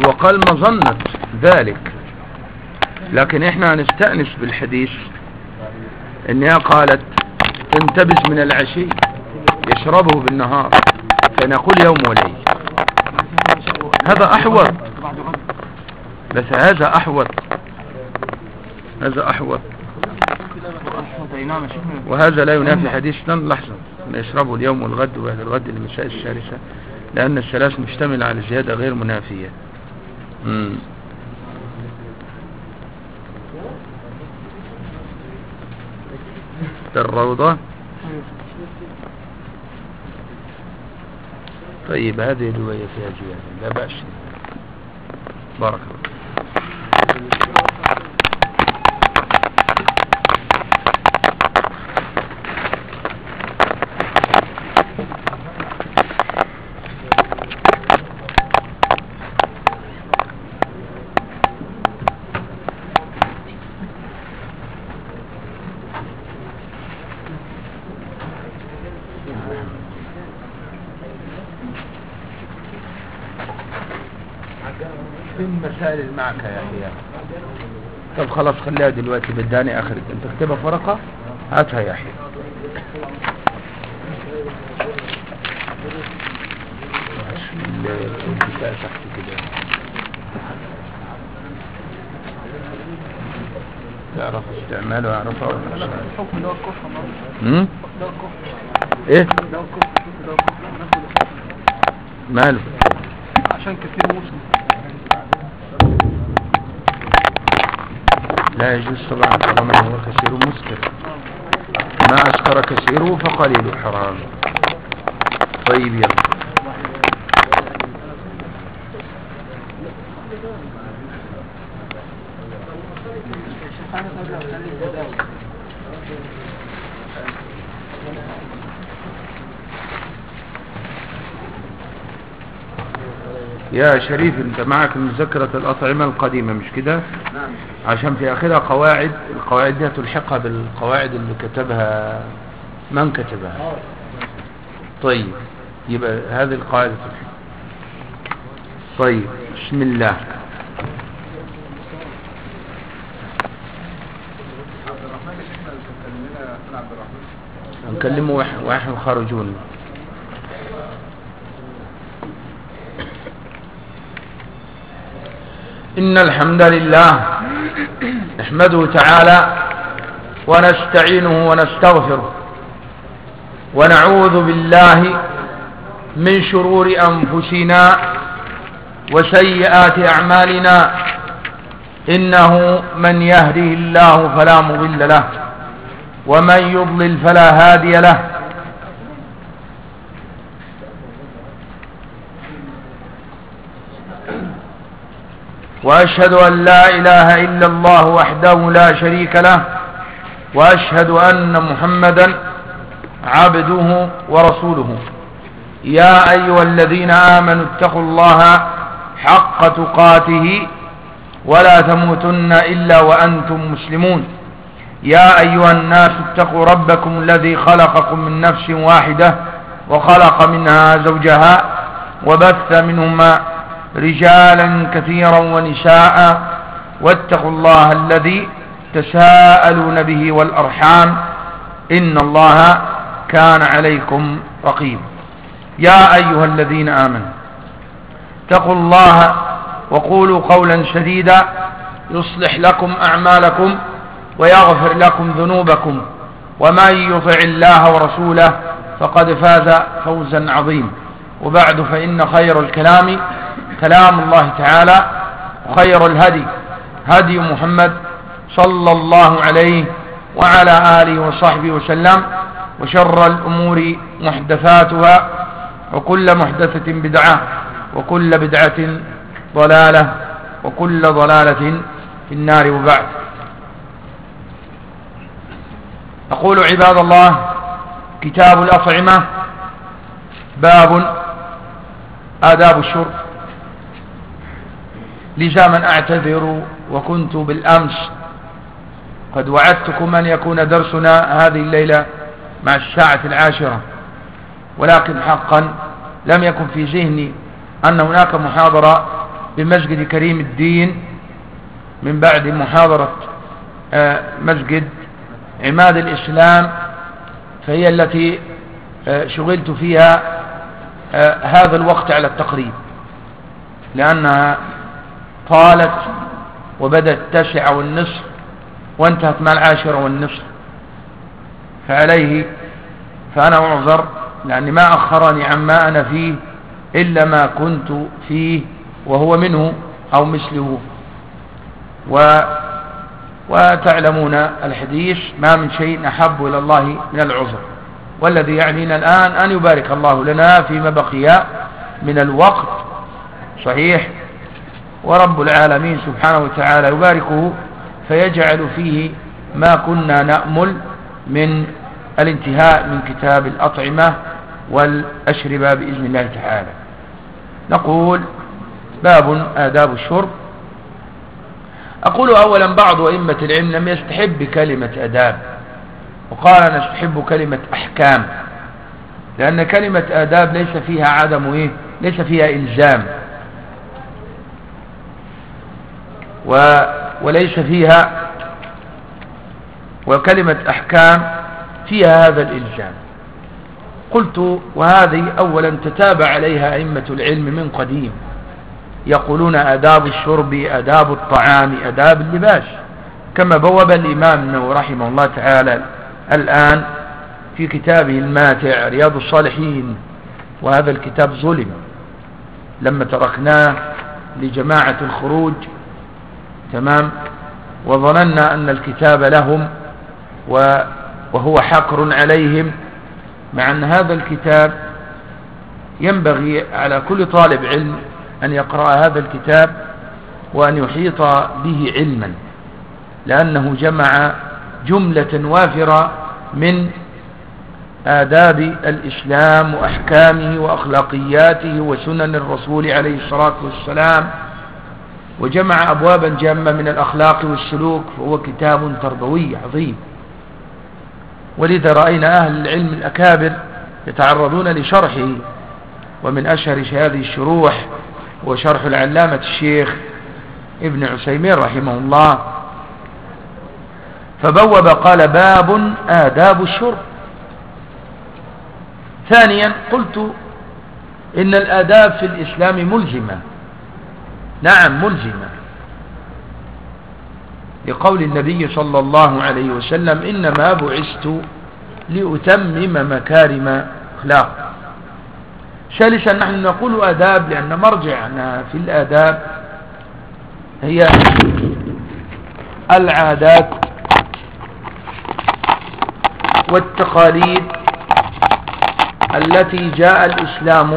وقال مظنة ذلك، لكن احنا هنستأنس بالحديث انها قالت تنتبذ من العشي يشربه بالنهار، فنقول يوم وليل. هذا احوط، بس هذا احوط، هذا احوط، وهذا لا ينافي حديثنا. لحظة، يشربه اليوم والغد وبعد الغد المساء الثالثة، لأن الثلاث مشتمل على زيادة غير منافية. الروضة. طيب هذه رواية فيها زيادة، لا بأس، بارك الله. مسائل المعكة يا أخي. طب خلاص خليها دلوقتي، بداني أخرج. أنت اكتبها في ورقة، هاتها يا أخي. تحت كده تعرف استعماله، يعرفه ولا الحكم ده الكفر. ده الكفر. ايه ده الكفر. ماله؟ عشان كثير مسلم. لا يجوز طبعا طالما هو كثير مسكر. ما أسكر كثيره فقليل حرام. طيب يلا. يا شريف، انت معك مذكرة الأطعمة القديمة مش كده؟ نعم. عشان في آخرها قواعد، القواعد دي تلحقها بالقواعد اللي كتبها من كتبها. طيب يبقى هذه القاعدة تلحق. طيب بسم الله. نكلمه واحد خارجون. إن الحمد لله نحمده تعالى ونستعينه ونستغفره، ونعوذ بالله من شرور أنفسنا وسيئات أعمالنا. إنه من يهده الله فلا مضل له، ومن يضلل فلا هادي له. وأشهد أن لا إله إلا الله وحده لا شريك له، وأشهد أن محمدا عبده ورسوله. يا أيها الذين آمنوا اتقوا الله حق تقاته ولا تموتن إلا وأنتم مسلمون. يا أيها الناس اتقوا ربكم الذي خلقكم من نفس واحدة وخلق منها زوجها وبث منهما رجالا كثيرا ونساء، واتقوا الله الذي تساءلون به والأرحام، إن الله كان عليكم رقيبا. يا أيها الذين آمنوا اتقوا الله وقولوا قولا سديدا يصلح لكم أعمالكم ويغفر لكم ذنوبكم، ومن يطع الله ورسوله فقد فاز فوزا عظيما. وبعد، فإن خير الكلام كلام الله تعالى، وخير الهدي هدي محمد صلى الله عليه وعلى آله وصحبه وسلم، وشر الأمور محدثاتها، وكل محدثة بدعة، وكل بدعة ضلالة، وكل ضلالة في النار. وبعد، أقول عباد الله: كتاب الأطعمة، باب آداب الشرب. لزاما أعتذر، وكنت بالأمس قد وعدتكم أن يكون درسنا هذه الليلة مع 10:10، ولكن حقا لم يكن في ذهني أن هناك محاضرة بمسجد كريم الدين من بعد محاضرة مسجد عماد الإسلام، فهي التي شغلت فيها هذا الوقت على التقريب، لأنها طالت وبدأت 9:30 وانتهت مع 10:30، فأنا أعذر لأني ما أخرني عما أنا فيه إلا ما كنت فيه وهو منه أو مثله. وتعلمون الحديث ما من شيء أحب إلى الله من العذر، والذي يعنينا الآن أن يبارك الله لنا فيما بقي من الوقت. صحيح، ورب العالمين سبحانه وتعالى يباركه فيجعل فيه ما كنا نأمل من الانتهاء من كتاب الأطعمة والأشربة بإذن الله تعالى. نقول باب آداب الشرب. أقول أولا بعض أئمة العلم لم يستحب كلمة آداب، وقال نستحب كلمة أحكام، لأن كلمة آداب ليس فيها ليس فيها إلزام، وليس فيها، وكلمة أحكام فيها هذا الإلزام. قلت وهذه أولا تتابع عليها أئمة العلم من قديم، يقولون آداب الشرب، آداب الطعام، آداب اللباس، كما بوب الإمام النووي رحمه الله تعالى الآن في كتابه الماتع رياض الصالحين. وهذا الكتاب ظلم لما تركناه لجماعة الخروج، تمام، وظننا أن الكتاب لهم وهو حقر عليهم، مع أن هذا الكتاب ينبغي على كل طالب علم أن يقرأ هذا الكتاب وأن يحيط به علما، لأنه جمع جملة وافرة من آداب الإسلام وأحكامه وأخلاقياته وسنن الرسول عليه الصلاة والسلام، وجمع أبوابا جامة من الأخلاق والسلوك، فهو كتاب تربوي عظيم. ولذا رأينا أهل العلم الأكابر يتعرضون لشرحه، ومن أشهر هذه الشروح هو شرح العلامة الشيخ ابن عثيمين رحمه الله. فبوب قال باب آداب الشرب. ثانيا قلت إن الآداب في الإسلام ملزمة، نعم ملزمة، لقول النبي صلى الله عليه وسلم إنما بعثت لأتمم مكارم أخلاق. ثالثا نحن نقول آداب لأن مرجعنا في الآداب هي العادات والتقاليد التي جاء الإسلام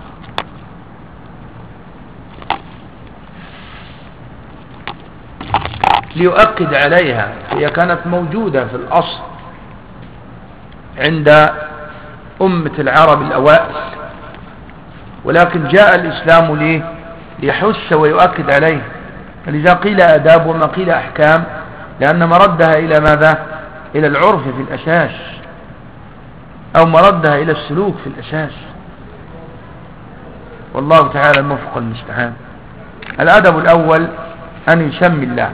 ليؤكد عليها، هي كانت موجودة في الأصل عند أمة العرب الأوائل، ولكن جاء الإسلام ليحث ويؤكد عليه. فلذا قيل آداب وما قيل أحكام، لأن مردها إلى ماذا؟ إلى العرف في الأساس، أو مردها إلى السلوك في الأساس، والله تعالى الموفق المستعان. الأدب الأول أن يسمي الله،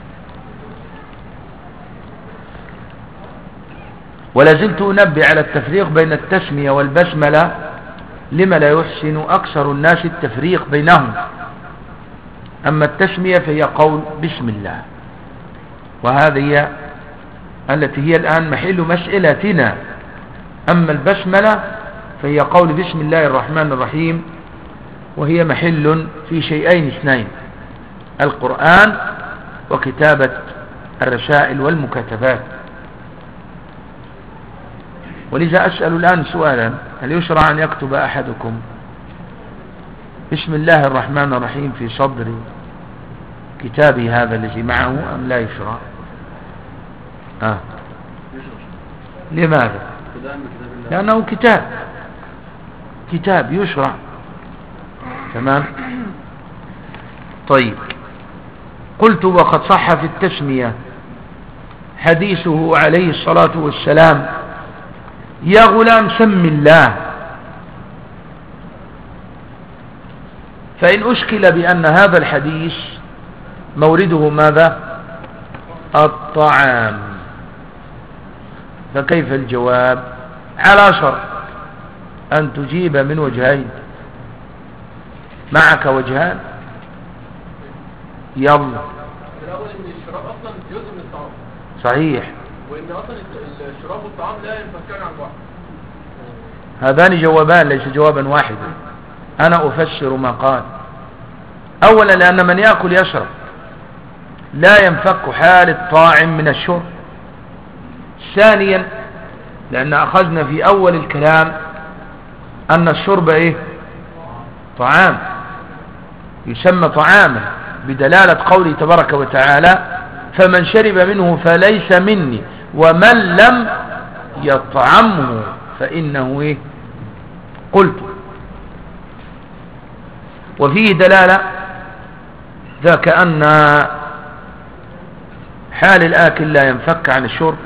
ولازلت أنبه على التفريق بين التسمية والبسملة لما لا يحسن أكثر الناس التفريق بينهم. أما التسمية فهي قول بسم الله، وهذه التي هي الآن محل مسئلتنا. أما البسملة فهي قول بسم الله الرحمن الرحيم، وهي محل في شيئين اثنين: القرآن وكتابة الرسائل والمكاتبات. ولذا أسأل الآن سؤالا: هل يشرع أن يكتب أحدكم بسم الله الرحمن الرحيم في صدر كتابه هذا الذي معه أم لا يشرع؟ لماذا؟ لأنه كتاب يشرع. تمام. طيب، قلت وقد صح في التسمية حديثه عليه الصلاة والسلام: يا غلام سم الله. فإن أشكل بأن هذا الحديث مورده ماذا؟ الطعام، فكيف الجواب؟ على شرط أن تجيب من وجهين. معك وجهان؟ يلا. الأول إن الشراب أصلا جزء من الطعام. صحيح. وإن أصلا الشراب والطعام لا ينفكان عن بعض. هذان جوابان ليس جوابا واحدا. أنا أفسر ما قال. أولا لأن من يأكل يشرب لا ينفك حال الطاعم من الشرب. ثانيا لأن أخذنا في أول الكلام أن الشرب إيه؟ طعام، يسمى طعاما بدلالة قوله تبارك وتعالى فمن شرب منه فليس مني ومن لم يطعمه فإنه إيه؟ قلت. وفيه دلالة ذاك أن حال الآكل لا ينفك عن الشرب،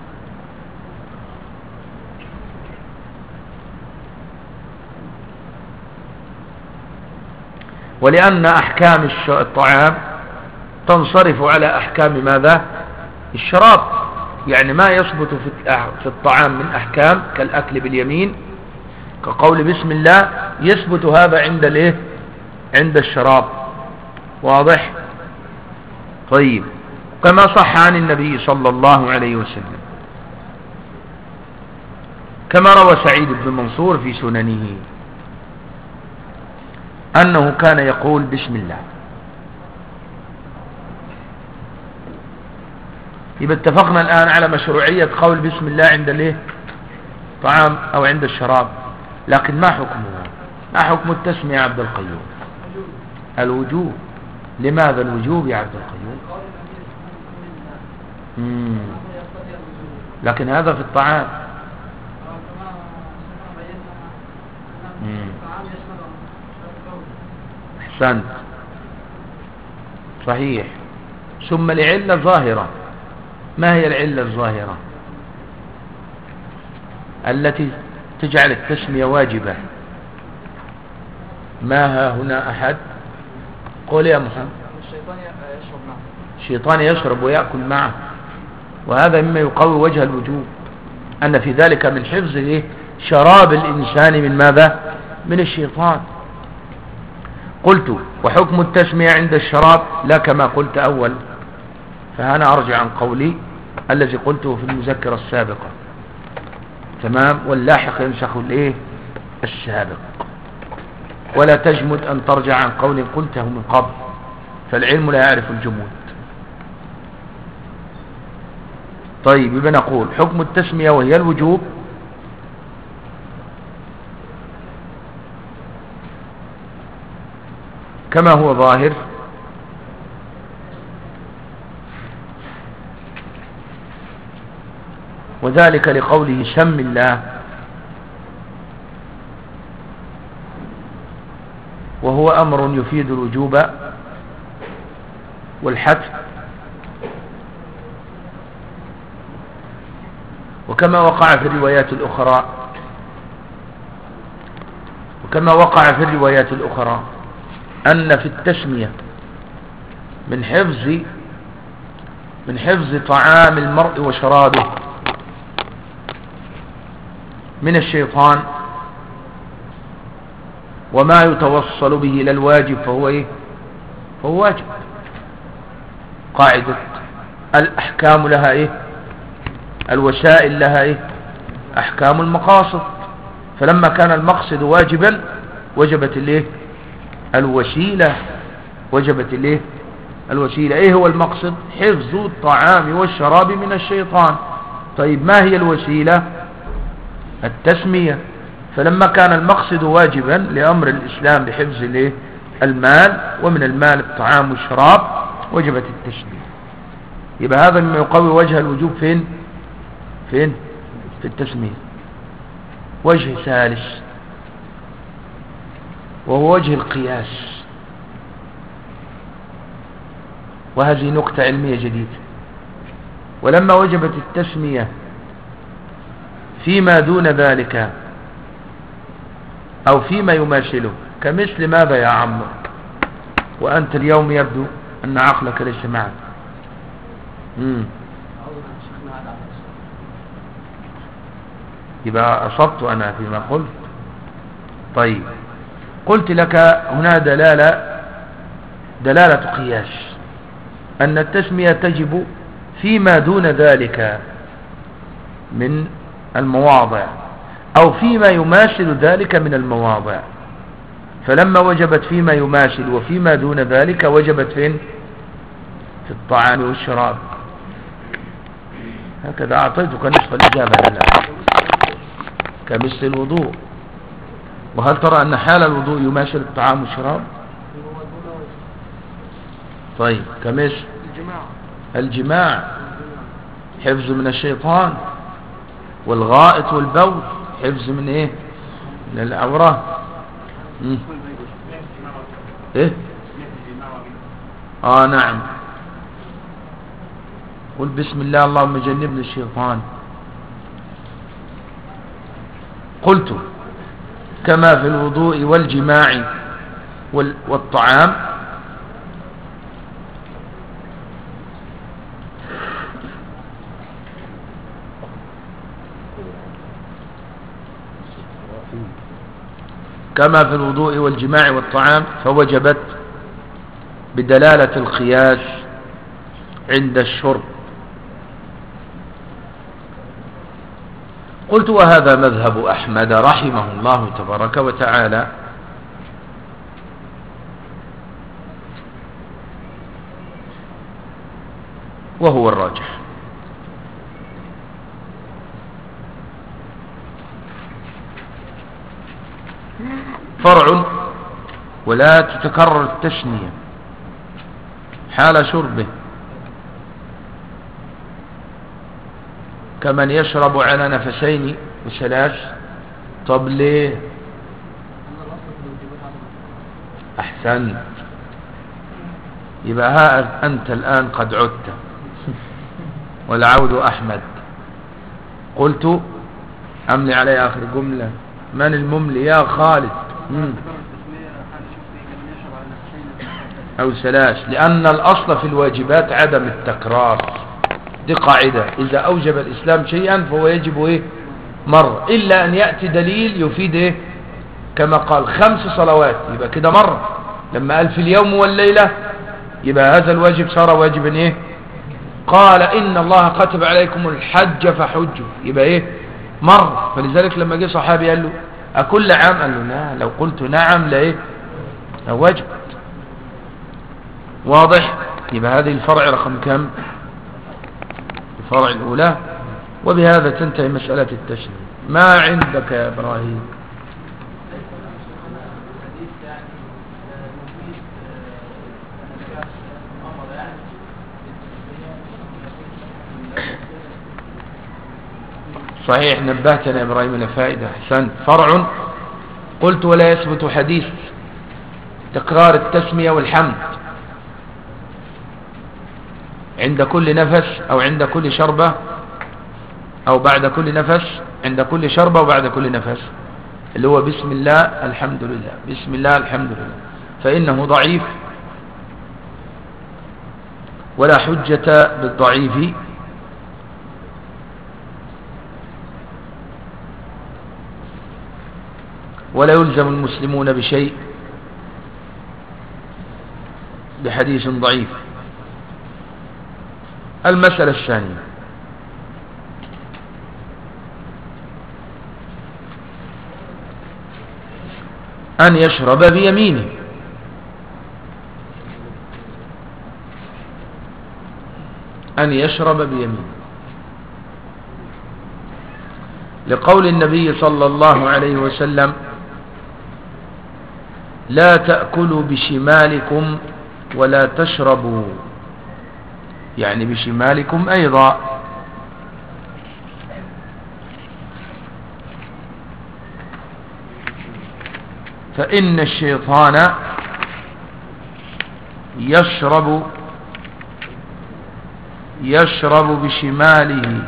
ولأن أحكام الطعام تنصرف على أحكام ماذا؟ الشراب. يعني ما يثبت في الطعام من أحكام كالأكل باليمين كقول بسم الله يثبت هذا عند الايه؟ عند الشراب. واضح؟ طيب، كما صح عن النبي صلى الله عليه وسلم كما روى سعيد بن منصور في سننه أنه كان يقول بسم الله. يبقى اتفقنا الآن على مشروعية قول بسم الله عند الايه؟ طعام أو عند الشراب. لكن ما حكمه؟ ما حكم التسمية يا عبد القيوم؟ الوجوب. لماذا الوجوب يا عبد القيوم؟ لكن هذا في الطعام. أحسنت، صحيح. ثم العلة ظاهرة. ما هي العلة الظاهرة التي تجعل التسمية واجبة؟ ما ها هنا أحد؟ قول يا محمد. الشيطان يشرب معه. الشيطان يشرب ويأكل معه، وهذا مما يقوي وجه الوجوب، أن في ذلك من حفظ إيه؟ شراب الإنسان من ماذا؟ من الشيطان. قلت وحكم التسمية عند الشراب لا كما قلت أول، فأنا أرجع عن قولي الذي قلته في المذكرة السابقة. تمام؟ واللاحق ينسخ الايه؟ السابق. ولا تجمد أن ترجع عن قول قلته من قبل، فالعلم لا يعرف الجمود. طيب، يبقى نقول حكم التسمية وهي الوجوب كما هو ظاهر، وذلك لقوله سم الله، وهو أمر يفيد الوجوب والحتم، وكما وقع في الروايات الأخرى أن في التسمية من حفظ طعام المرء وشرابه من الشيطان، وما يتوصل به إلى الواجب فهو إيه؟ فهو واجب. قاعدة الأحكام لها إيه؟ الوسائل لها إيه؟ أحكام المقاصد. فلما كان المقصد واجبا وجبت الإيه؟ الوسيلة. وجبت الإيه؟ الوسيلة. إيه هو المقصد؟ حفظ الطعام والشراب من الشيطان. طيب، ما هي الوسيلة؟ التسمية. فلما كان المقصد واجبا لأمر الإسلام بحفظ الإيه؟ المال، ومن المال الطعام والشراب، وجبت التسمية. يبقى هذا مما يقوي وجه الوجوب فين؟ في التسمية. وجه ثالث وهو وجه القياس، وهذه نقطة علمية جديدة. ولما وجبت التسمية فيما دون ذلك أو فيما يماثله، كمثل ماذا يا عمرو؟ وأنت اليوم يبدو أن عقلك ليس معك. يبقى أصبت أنا فيما قلت. طيب، قلت لك هنا دلالة قياس أن التسمية تجب فيما دون ذلك من المواضع أو فيما يماثل ذلك من المواضع. فلما وجبت فيما يماثل وفيما دون ذلك وجبت فين؟ في الطعام والشراب. هكذا أعطيتك نصف الإجابة الآن. كمثل الوضوء. وهل ترى أن حال الوضوء يماثل الطعام والشراب؟ طيب، كمثل الجماع، حفظ من الشيطان، والغائط والبول حفظ من ايه؟ من العورة. ايه؟ نعم. قل بسم الله اللهم جنبني الشيطان. قلت كما في الوضوء والجماع والطعام كما في الوضوء والجماع والطعام فوجبت بدلالة القياس عند الشرب. قلت وهذا مذهب أحمد رحمه الله تبارك وتعالى، وهو الراجح. فرع ولا تتكرر التثنية حال شربه، كمن يشرب على نفسين وثلاث. طب ليه؟ أحسن. يبقى ها أنت الآن قد عدت والعود أحمد. قلت أملي علي آخر جملة. من المملي يا خالد؟ أو ثلاث، لأن الأصل في الواجبات عدم التكرار. دي قاعدة، إذا أوجب الإسلام شيئا فهو يجب إيه؟ مرة، إلا أن يأتي دليل يفيد إيه؟ كما قال 5 صلوات، يبقى كده مرة. لما قال في اليوم والليلة يبقى هذا الواجب صار واجبا إيه؟ قال إن الله كتب عليكم الحج فحجوا، يبقى إيه؟ مرة. فلذلك لما جه صحابي قال له أكل عام؟ قال له لا، لو قلت نعم لا إيه؟ وجب. واضح؟ يبقى هذه الفرع رقم كم؟ الفرع الأولى. وبهذا تنتهي مسألة التشريع. ما عندك يا إبراهيم؟ صحيح، نبهتنا يا إبراهيم إلى فائدة. أحسنت. فرع. قلت ولا يثبت حديث تكرار التسمية والحمد عند كل نفس أو عند كل شربة أو بعد كل نفس، عند كل شربة وبعد كل نفس، اللي هو بسم الله الحمد لله، بسم الله الحمد لله، فإنه ضعيف ولا حجة بالضعيف. ولا يلزم المسلمون بشيء بحديث ضعيف. المسألة الثانية أن يشرب بيمينه. أن يشرب بيمينه لقول النبي صلى الله عليه وسلم لا تأكلوا بشمالكم ولا تشربوا، يعني بشمالكم أيضا. فإن الشيطان يشرب بشماله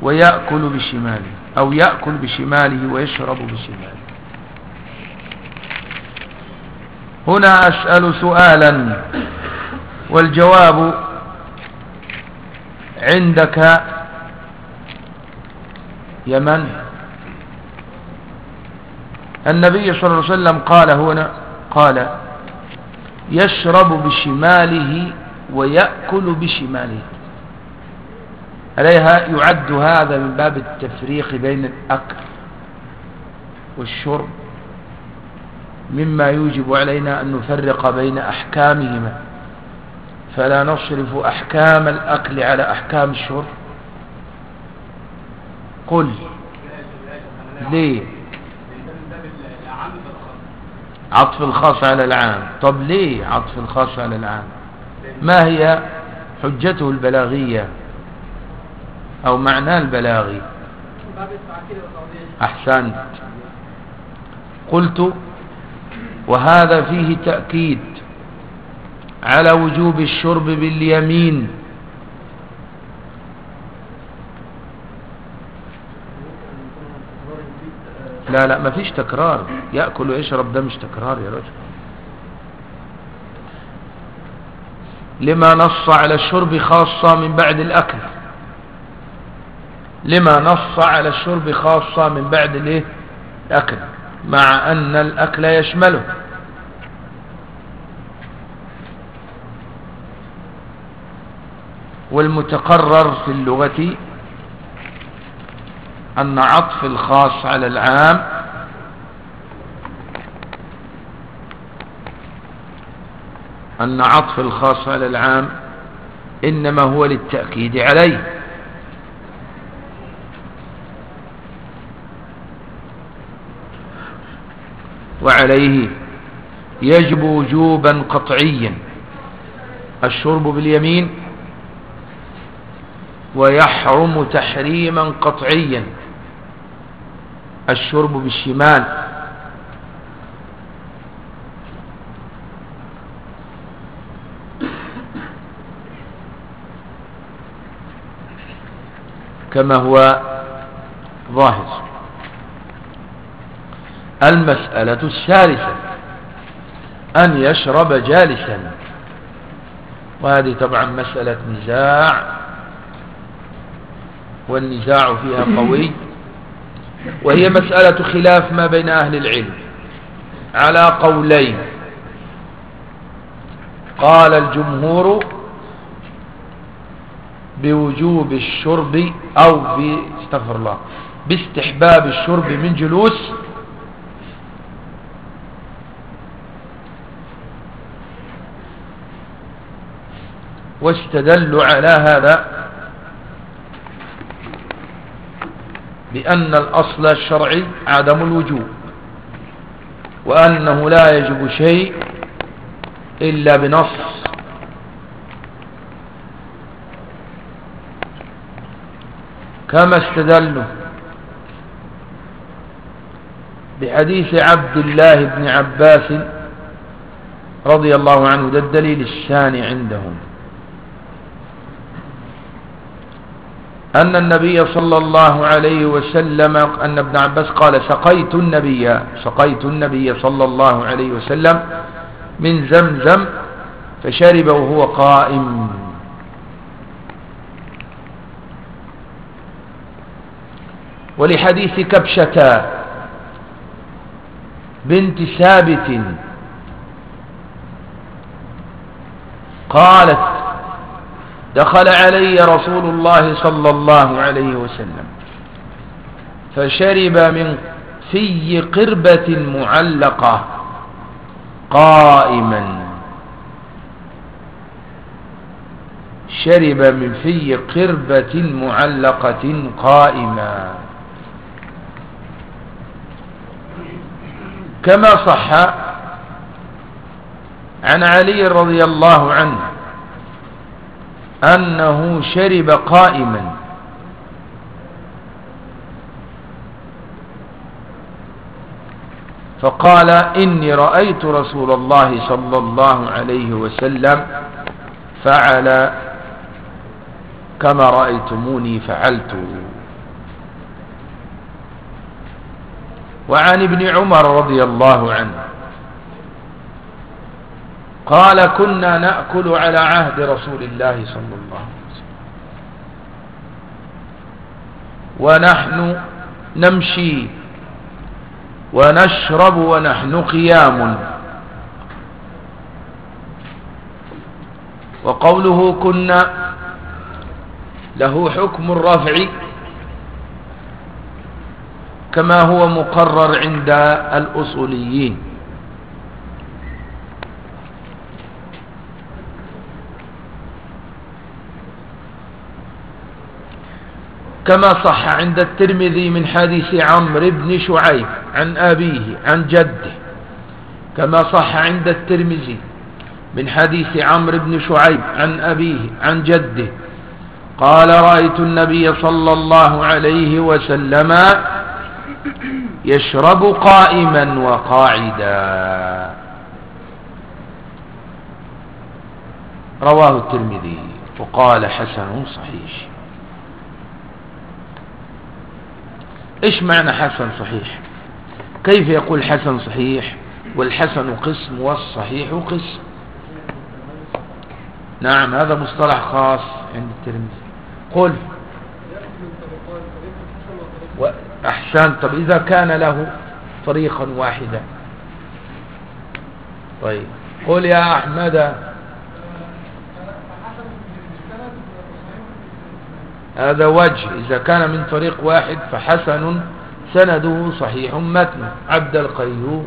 ويأكل بشماله، أو يأكل بشماله ويشرب بشماله. هنا أسأل سؤالا والجواب عندك يا من؟ النبي صلى الله عليه وسلم قال هنا، قال يشرب بشماله ويأكل بشماله. عليها يعد هذا من باب التفريق بين الأكل والشرب، مما يوجب علينا أن نفرق بين أحكامهما، فلا نصرف أحكام الأكل على أحكام الشرب. قل ليه عطف الخاص على العام؟ طب ليه عطف الخاص على العام؟ ما هي حجته البلاغية أو معناه البلاغي؟ أحسنت. قلت وهذا فيه تأكيد على وجوب الشرب باليمين، لا ما فيش تكرار. يأكل ويشرب ده مش تكرار يا رجل، لما نص على الشرب خاصة من بعد الأكل، لما نص على الشرب خاصة من بعد الايه الأكل، مع أن الأكل يشمله. والمتقرر في اللغة أن عطف الخاص على العام إنما هو للتأكيد عليه، وعليه يجب وجوبا قطعيا الشرب باليمين، ويحرم تحريما قطعيا الشرب بالشمال. كما هو ظاهر. المسألة الثالثة أن يشرب جالسا، وهذه طبعا مسألة نزاع، والنزاع فيها قوي، وهي مسألة خلاف ما بين أهل العلم على قولين. قال الجمهور بوجوب الشرب أو استغفر الله باستحباب الشرب من جلوس، واستدلوا على هذا بأن الأصل الشرعي عدم الوجوب، وأنه لا يجب شيء إلا بنص، كما استدلوا بحديث عبد الله بن عباس رضي الله عنه، ده الدليل الثاني عندهم، أن النبي صلى الله عليه وسلم، أن ابن عباس قال سقيت النبي صلى الله عليه وسلم من زمزم فشرب وهو قائم. ولحديث كبشة بنت ثابت قالت دخل علي رسول الله صلى الله عليه وسلم فشرب من في قربة معلقة قائما، شرب من في قربة معلقة قائما، كما صح عن علي رضي الله عنه أنه شرب قائما، فقال إني رأيت رسول الله صلى الله عليه وسلم فعل كما رأيتموني فعلت. وعن ابن عمر رضي الله عنه قال كنا نأكل على عهد رسول الله صلى الله عليه وسلم ونحن نمشي ونشرب ونحن قيام. وقوله كنا له حكم الرفع كما هو مقرر عند الأصوليين. كما صح عند الترمذي من حديث عمرو بن شعيب عن أبيه عن جده، كما صح عند الترمذي من حديث عمرو بن شعيب عن أبيه عن جده قال رأيت النبي صلى الله عليه وسلم يشرب قائما وقاعدا. رواه الترمذي وقال حسن صحيح. ايش معنى حسن صحيح؟ كيف يقول حسن صحيح والحسن قسم والصحيح قسم؟ نعم هذا مصطلح خاص عند الترمذي. قل أحسن. طب إذا كان له طريقا واحدا طيب قل يا أحمد. هذا وجه، إذا كان من طريق واحد فحسن سنده صحيح متنه. عبد القيوم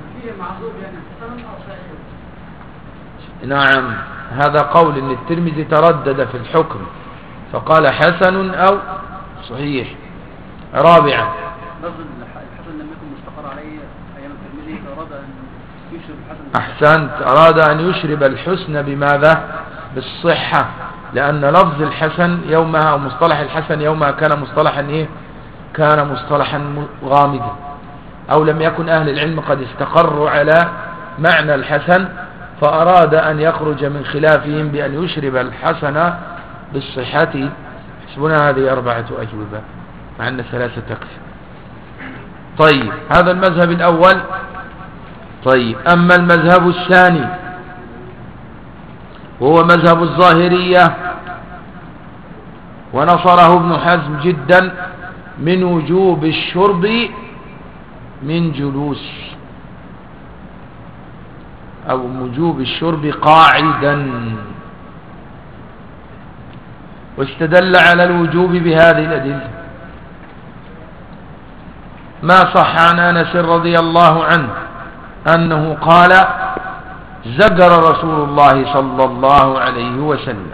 نعم هذا قول ان الترمذي تردد في الحكم فقال حسن او صحيح. رابعا لفظ الحسن لم يكن مستقر عليه ايام الترمذي فاراد ان يشرب الحسن. احسنت، اراد ان يشرب الحسن بماذا؟ بالصحة، لان لفظ الحسن يومها او مصطلح الحسن يومها كان مصطلحا ايه؟ كان مصطلحا غامضا، او لم يكن اهل العلم قد استقروا على معنى الحسن، فاراد ان يخرج من خلافهم بان يشرب الحسن بالصحة. حسبنا هذه 4 أجوبة مع أن 3 تكفي. طيب هذا المذهب الأول. طيب أما المذهب الثاني وهو مذهب الظاهرية ونصره ابن حزم جدا من وجوب الشرب من جلوس أو وجوب الشرب قاعدا، واستدل على الوجوب بهذه الأدلة ما صح عن أنس رضي الله عنه أنه قال زجر رسول الله صلى الله عليه وسلم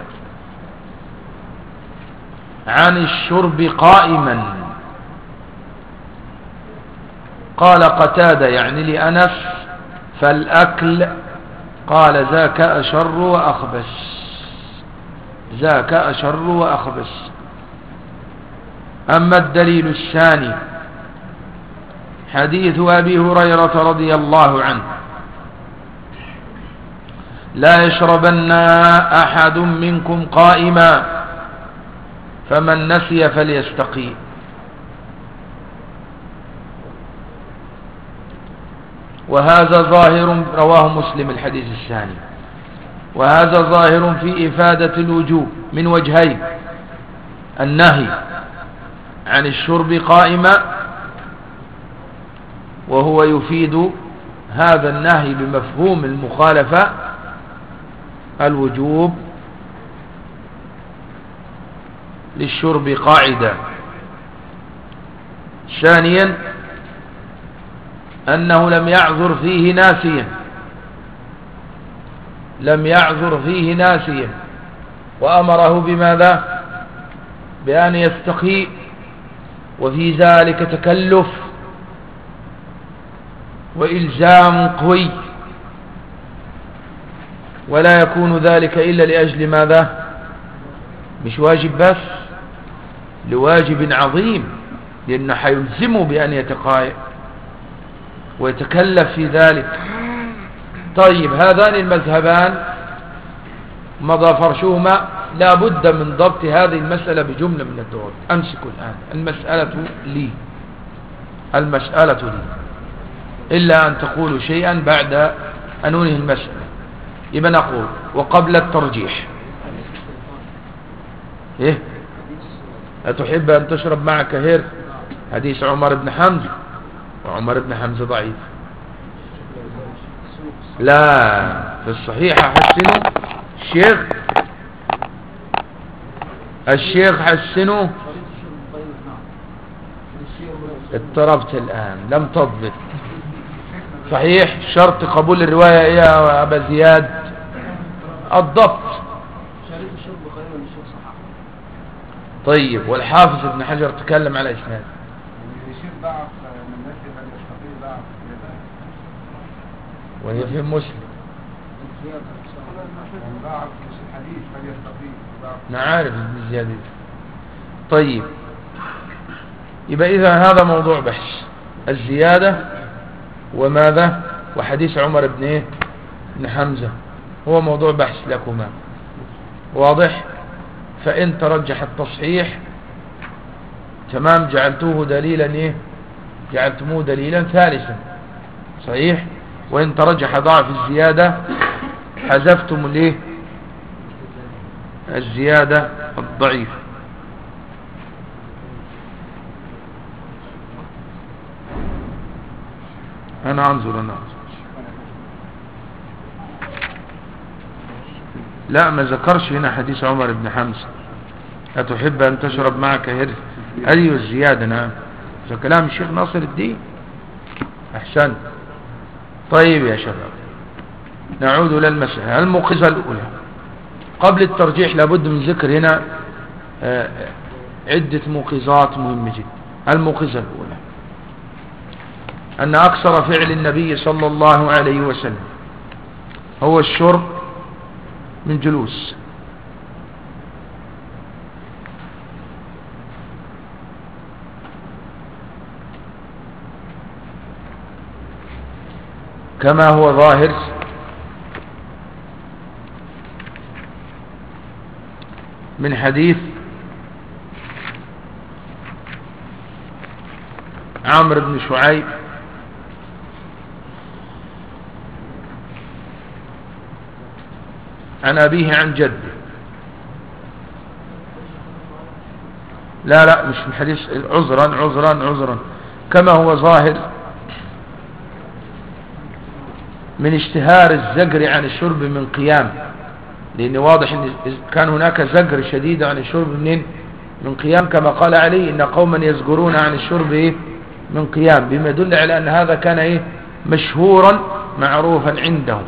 عن الشرب قائما. قال قتادة يعني لأنس فالأكل، قال ذاك أشر وأخبث، ذاك أشر وأخبث. أما الدليل الثاني حديث أبي هريرة رضي الله عنه لا يشربن أحد منكم قائما فمن نسي فليستقي. وهذا ظاهر، رواه مسلم الحديث الثاني، وهذا ظاهر في إفادة الوجوب من وجهين: النهي عن الشرب قائما، وهو يفيد هذا النهي بمفهوم المخالفة الوجوب للشرب قاعدة. ثانيا أنه لم يعذر فيه ناسيا، لم يعذر فيه ناسيا، وأمره بماذا؟ بأن يستقي، وفي ذلك تكلف وإلزام قوي، ولا يكون ذلك إلا لأجل ماذا؟ مش واجب بس، لواجب عظيم، لأنه حيلزمه بأن يتقايع ويتكلف في ذلك. طيب هذان المذهبان مضى فرشهما، لا بد من ضبط هذه المسألة بجملة من الضوابط. أمسكوا الآن المسألة لي، المسألة لي. إلا أن تقولوا شيئا بعد أن ننهي المسألة. يبقى نقول وقبل الترجيح إيه؟ أتحب أن تشرب معك هير؟ حديث عمر بن حمزة، وعمر بن حمزة ضعيف. لا، في الصحيح حسنه الشيخ حسنه. اضطربت الآن، لم تضبط. صحيح شرط قبول الرواية ايه يا أبا زياد؟ الضبط. طيب، والحافظ ابن حجر تكلم على إسناد وهي في مسلم. نعرف ابن زياد. طيب، يبقى إذا هذا موضوع بحث، الزيادة وماذا وحديث عمر بن ايه بن حمزة هو موضوع بحث لكما، واضح؟ فإن ترجح التصحيح تمام جعلتوه دليلا ايه جعلتموه دليلا ثالثا صحيح، وإن ترجح ضعف الزيادة حذفتم الايه الزيادة الضعيفة. أنا أنظر لا، ما ذكرش هنا حديث عمر بن حمزة أتحب أن تشرب معك هرس. أيوة الزيادة، نعم، ده كلام الشيخ ناصر الدين. أحسن. طيب يا شباب، نعود إلى المسألة الموقظة الأولى. قبل الترجيح لابد من ذكر هنا عدة موقظات مهمة جدا. الموقظة الأولى أن أكثر فعل النبي صلى الله عليه وسلم هو الشرب من جلوس. كما هو ظاهر من حديث عمرو بن شعيب عن أبيه عن جده. لا مش من حديث، عذرا كما هو ظاهر من اشتهار الزجر عن الشرب من قيام، لأن واضح أن كان هناك زجر شديد عن الشرب من قيام، كما قال علي إن قوما يزجرون عن الشرب من قيام، بما يدل على أن هذا كان مشهورا معروفا عندهم.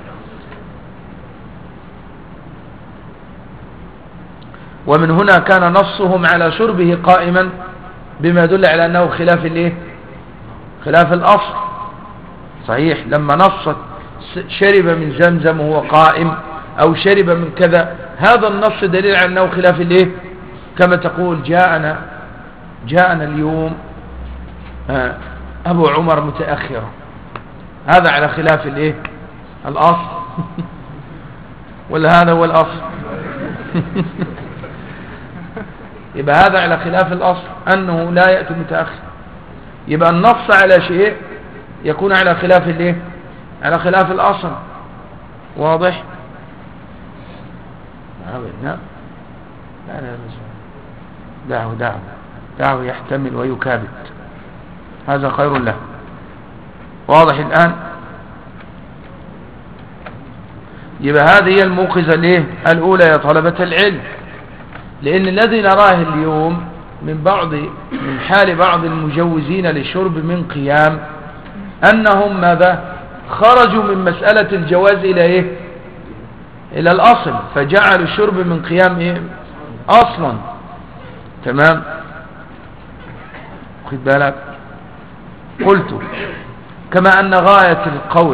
ومن هنا كان نصهم على شربه قائما، بما يدل على أنه خلاف الأصل. صحيح، لما نصت شرب من زمزم وهو قائم أو شرب من كذا، هذا النص دليل على أنه خلاف كما تقول جاءنا اليوم أبو عمر متأخرا، هذا على خلاف الأصل ولا هذا هو الأصل؟ يبقى هذا على خلاف الأصل أنه لا يأتي متأخر. يبقى النص على شيء يكون على خلاف على خلاف الأصل. واضح؟ لا دعه يحتمل ويكابد، هذا خير له. واضح الآن؟ يبقى هذه هي الموقظة الأولى يا طلبة العلم. لأن الذي نراه اليوم من حال بعض المجوزين للشرب من قيام أنهم ماذا خرجوا من مسألة الجواز إلى الأصل، فجعلوا الشرب من قيام أصلا. تمام؟ خد بالك، قلت كما أن غاية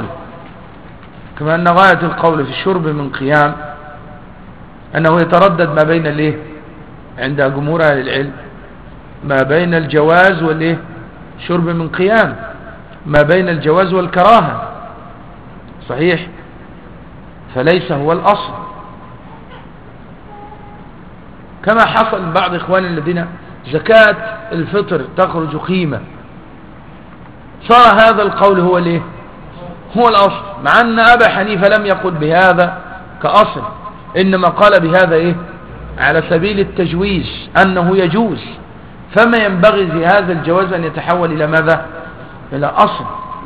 القول في الشرب من قيام أنه يتردد ما بين عند جمهور أهل العلم ما بين الجواز شرب من قيام، ما بين الجواز والكراهة. صحيح، فليس هو الأصل، كما حصل بعض إخواني الذين زكاة الفطر تخرج قيمة، صار هذا القول هو الأصل، مع أن أبا حنيفة لم يقل بهذا كأصل، إنما قال بهذا إيه على سبيل التجويز أنه يجوز، فما ينبغي في هذا الجواز أن يتحول إلى ماذا؟ إلى أصل.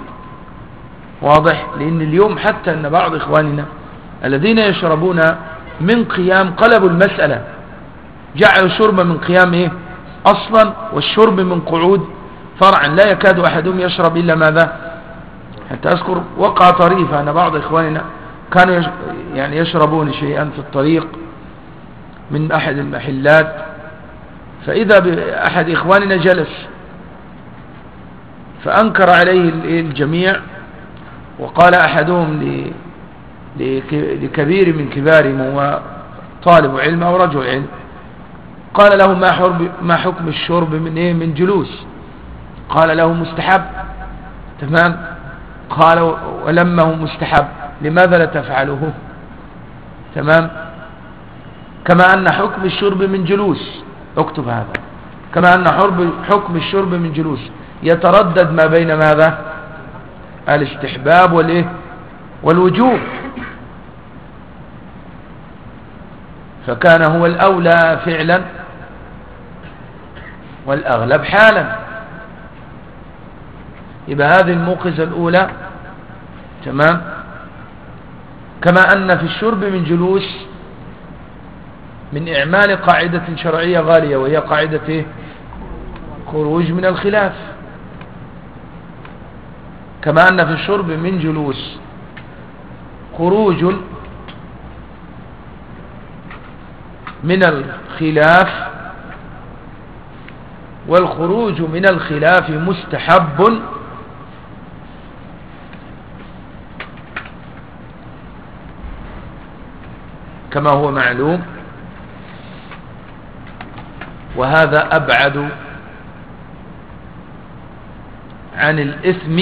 واضح؟ لأن اليوم حتى أن بعض إخواننا الذين يشربون من قيام قلبوا المسألة، جعلوا الشرب من قيام إيه أصلا، والشرب من قعود فرعا. لا يكاد أحدهم يشرب إلا ماذا؟ حتى أذكر وقع طريفة أن بعض إخواننا كانوا يعني يشربون شيئا في الطريق من أحد المحلات، فإذا بأحد إخواننا جلس فأنكر عليه الجميع، وقال أحدهم لكبير من كبارهم، هو طالب علم أو رجل علم، قال له ما حكم الشرب من إيه؟ من جلوس. قال له مستحب. تمام. قال ولما هو مستحب لماذا لا تفعله؟ تمام. كما أن حكم الشرب من جلوس، اكتب هذا، كما أن حكم الشرب من جلوس يتردد ما بين ماذا؟ الاستحباب والإيه؟ والوجوب. فكان هو الأولى فعلا والأغلب حالا. يبقى هذه الموقظة الأولى. تمام. كما أن في الشرب من جلوس من إعمال قاعدة شرعية غالية، وهي قاعدة إيه؟ خروج من الخلاف. كما أن في الشرب من جلوس خروج من الخلاف، والخروج من الخلاف مستحب كما هو معلوم، وهذا أبعد عن الإثم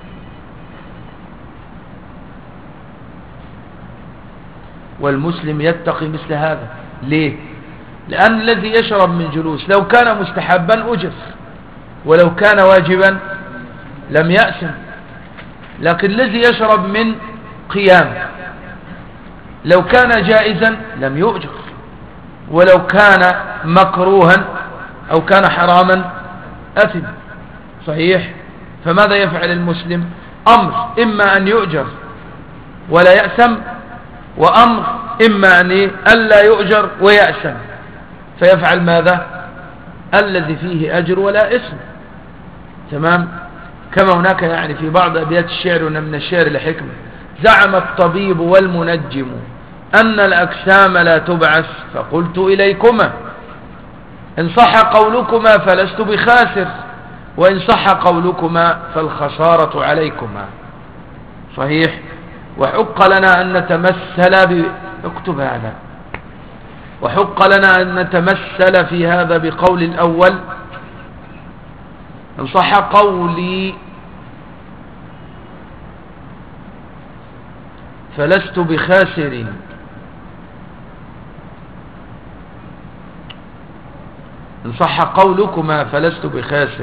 والمسلم يتقي مثل هذا. ليه؟ لأن الذي يشرب من جلوس لو كان مستحبا أجر، ولو كان واجبا لم يأثم، لكن الذي يشرب من قيام لو كان جائزا لم يؤجر، ولو كان مكروها أو كان حراما أثم. صحيح؟ فماذا يفعل المسلم؟ أمر إما أن يؤجر ولا يأثم، وأمر إما أن ألا يؤجر ويأثم، فيفعل ماذا؟ الذي فيه أجر ولا إثم. تمام. كما هناك يعني في بعض أبيات الشعر من الشعر لحكمة: زعم الطبيب والمنجم أن الأجسام لا تبعث، فقلت إليكما إن صح قولكما فلست بخاسر، وإن صح قولكما فالخسارة عليكما. صحيح. وحق لنا أن نتمثل اكتب هذا، وحق لنا أن نتمثل في هذا بقول الأول: إن صح قولي فلست بخاسر، إن صح قولكما فلست بخاسر،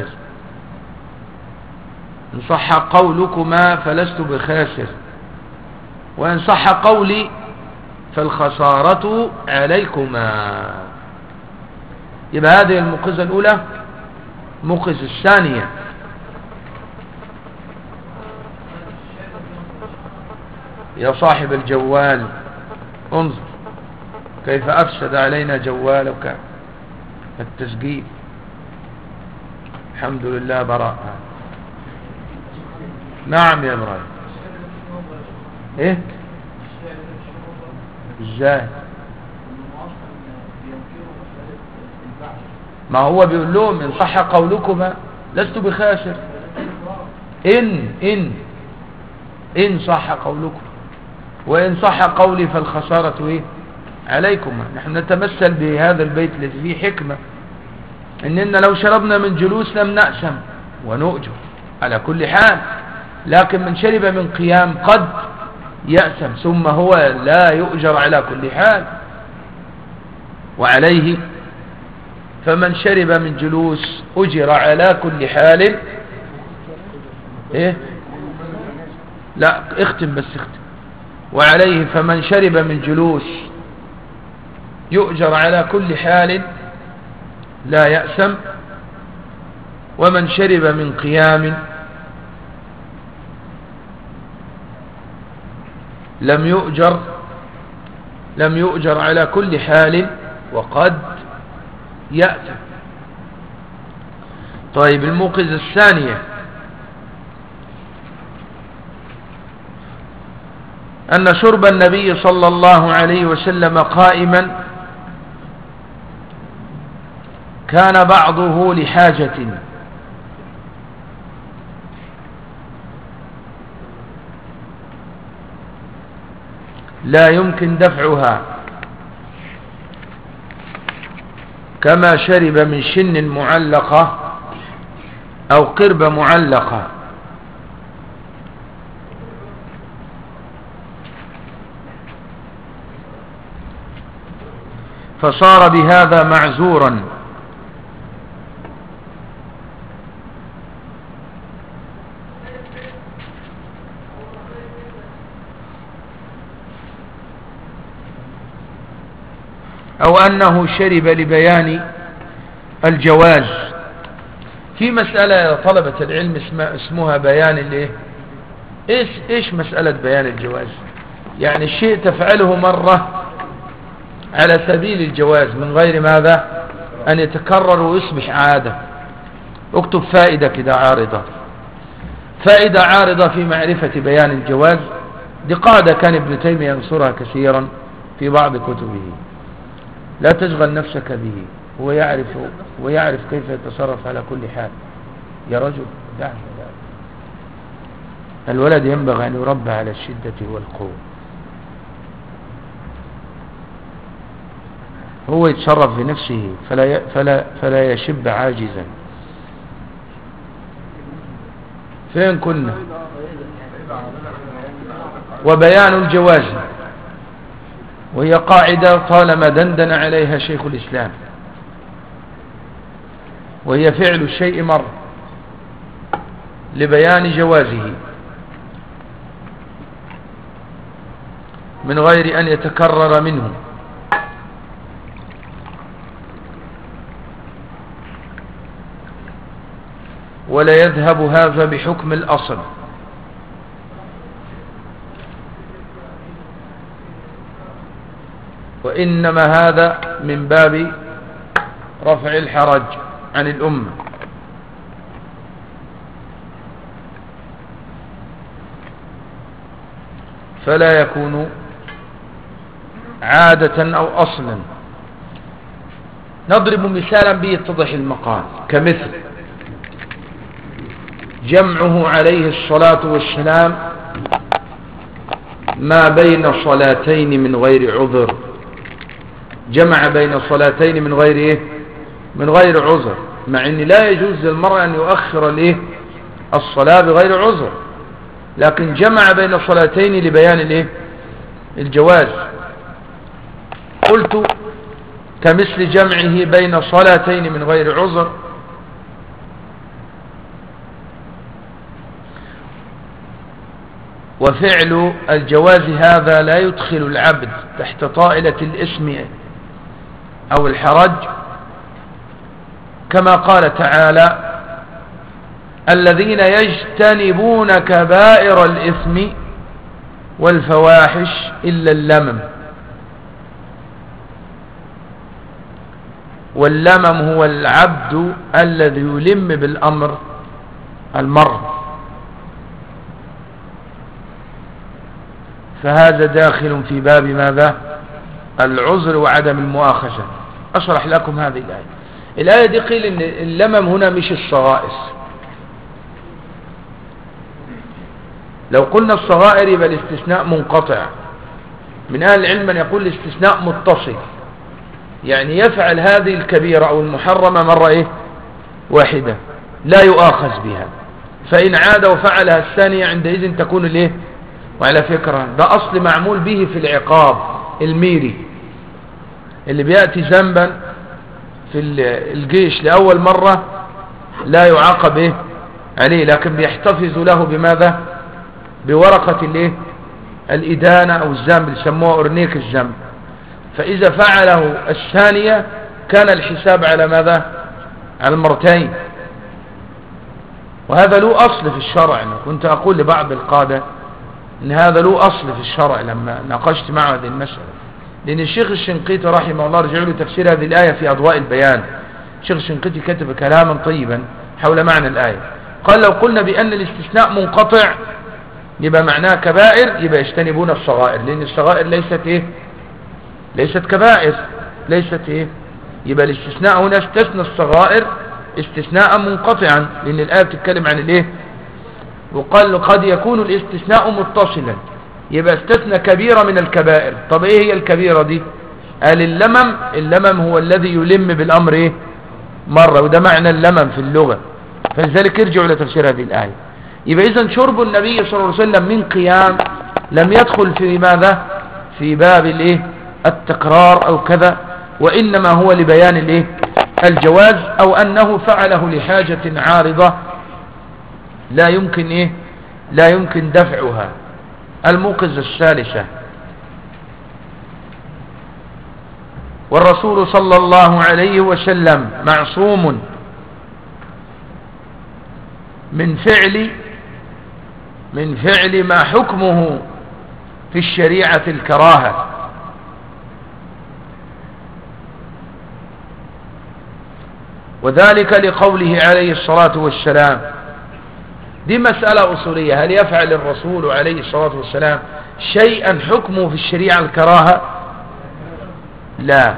إن صح قولكما فلست بخاسر، وإن صح قولي فالخسارة عليكما. يبقى هذه الموقظة الأولى. موقظة الثانية: يا صاحب الجوال انظر كيف أفسد علينا جوالك التسجيل. الحمد لله براءة. نعم يا إبراهيم. ايه ازاي؟ ما هو بيقول لهم إن صح قولكما لست بخاسر، إن صح قولكم، وإن صح قولي فالخسارة إيه؟ عليكما. نحن نتمثل بهذا البيت الذي فيه حكمة، إننا لو شربنا من جلوس لم نأسم ونؤجر على كل حال، لكن من شرب من قيام قد يأسم، ثم هو لا يؤجر على كل حال. وعليه فمن شرب من جلوس أجر على كل حال. إيه؟ لا اختم بس اختم. وعليه فمن شرب من جلوس يؤجر على كل حال لا يأسم، ومن شرب من قيام لم يؤجر على كل حال وقد يأتي. طيب الموقظة الثانية أن شرب النبي صلى الله عليه وسلم قائما كان بعضه لحاجة لا يمكن دفعها، كما شرب من شن معلقة أو قربة معلقة، فصار بهذا معذورا. أو أنه شرب لبيان الجواز. في مسألة يا طلبة العلم اسمها بيان الايه؟ ايش مسألة بيان الجواز؟ يعني الشيء تفعله مرة على سبيل الجواز من غير ماذا؟ أن يتكرر ويصبح عادة. اكتب فائدة كده عارضة، فائدة عارضة في معرفة بيان الجواز. دي قاعدة كان ابن تيمية ينصرها كثيرا في بعض كتبه. لا تشغل نفسك به، ويعرف كيف يتصرف على كل حال. يا رجل دعني، الولد ينبغي أن يربى على الشدة والقوة. هو يتصرف بنفسه فلا يشب عاجزا. فين كنا؟ وبيان الجواز، وهي قاعدة طالما دندن عليها شيخ الإسلام، وهي فعل الشيء مرة لبيان جوازه من غير أن يتكرر منه، ولا يذهب هذا بحكم الأصل. وإنما هذا من باب رفع الحرج عن الأمة. فلا يكون عادة أو أصلا. نضرب مثالا به يتضح المقال، كمثل جمعه عليه الصلاة والسلام ما بين صلاتين من غير عذر. جمع بين صلاتين من غير ايه؟ من غير عذر، مع ان لا يجوز للمرء ان يؤخر الايه؟ الصلاة بغير عذر، لكن جمع بين صلاتين لبيان الايه؟ الجواز. قلت كمثل جمعه بين صلاتين من غير عذر، وفعل الجواز هذا لا يدخل العبد تحت طائلة الإثم أو الحرج، كما قال تعالى: الذين يجتنبون كبائر الإثم والفواحش إلا اللمم. واللمم هو العبد الذي يلم بالأمر المر، فهذا داخل في باب ماذا؟ العذر وعدم المؤاخذة. أشرح لكم هذه الآية. الآية دي قيل إن اللمم هنا مش الصغائر. لو قلنا الصغائر يبقى الاستثناء منقطع. من أهل العلم من يقول الاستثناء متصل، يعني يفعل هذه الكبيرة أو المحرمة مرة إيه؟ واحدة لا يؤاخذ بها، فإن عاد وفعلها الثانية عندئذ تكون الإيه؟ وعلى فكرة ده أصل معمول به في العقاب الميري، اللي بيأتي ذنبا في الجيش لأول مرة لا يعاقب إيه؟ عليه، لكن بيحتفظ له بماذا؟ بورقة الايه الإدانة أو الذنب، يسموها أورنيك الذنب. فإذا فعله الثانية كان الحساب على ماذا؟ على المرتين. وهذا له أصل في الشرع. أنا كنت أقول لبعض القادة إن هذا له أصل في الشرع لما ناقشت معه هذه المسألة، لأن الشيخ الشنقيطي رحمه الله رجع له تفسير هذه الآية في أضواء البيان. الشيخ الشنقيطي كتب كلاما طيبا حول معنى الآية. قال لو قلنا بأن الاستثناء منقطع يبقى معناه كبائر، يبقى يجتنبون الصغائر، لأن الصغائر ليست إيه؟ ليست كبائر، ليست إيه؟ يبقى الاستثناء هنا استثنى الصغائر استثناء منقطعا، لأن الآية بتتكلم عن الإيه؟ وقال قد يكون الاستثناء متصلا، يبقى استثنى كبيرة من الكبائر. طب إيه هي الكبيرة دي؟ قال اللمم. اللمم هو الذي يلم بالأمر إيه؟ مرة، وده معنى اللمم في اللغة. فلذلك ارجعوا إلى تفسير هذه الآية. يبقى إذن شرب النبي صلى الله عليه وسلم من قيام لم يدخل في ماذا؟ في باب الإيه؟ التكرار أو كذا، وإنما هو لبيان الإيه؟ الجواز، أو أنه فعله لحاجة عارضة لا يمكن إيه؟ لا يمكن دفعها. الموقظة الثالثة: والرسول صلى الله عليه وسلم معصوم من فعل ما حكمه في الشريعة الكراهة، وذلك لقوله عليه الصلاة والسلام. دي مسألة أصولية: هل يفعل الرسول عليه الصلاة والسلام شيئا حكمه في الشريعة الكراهة؟ لا.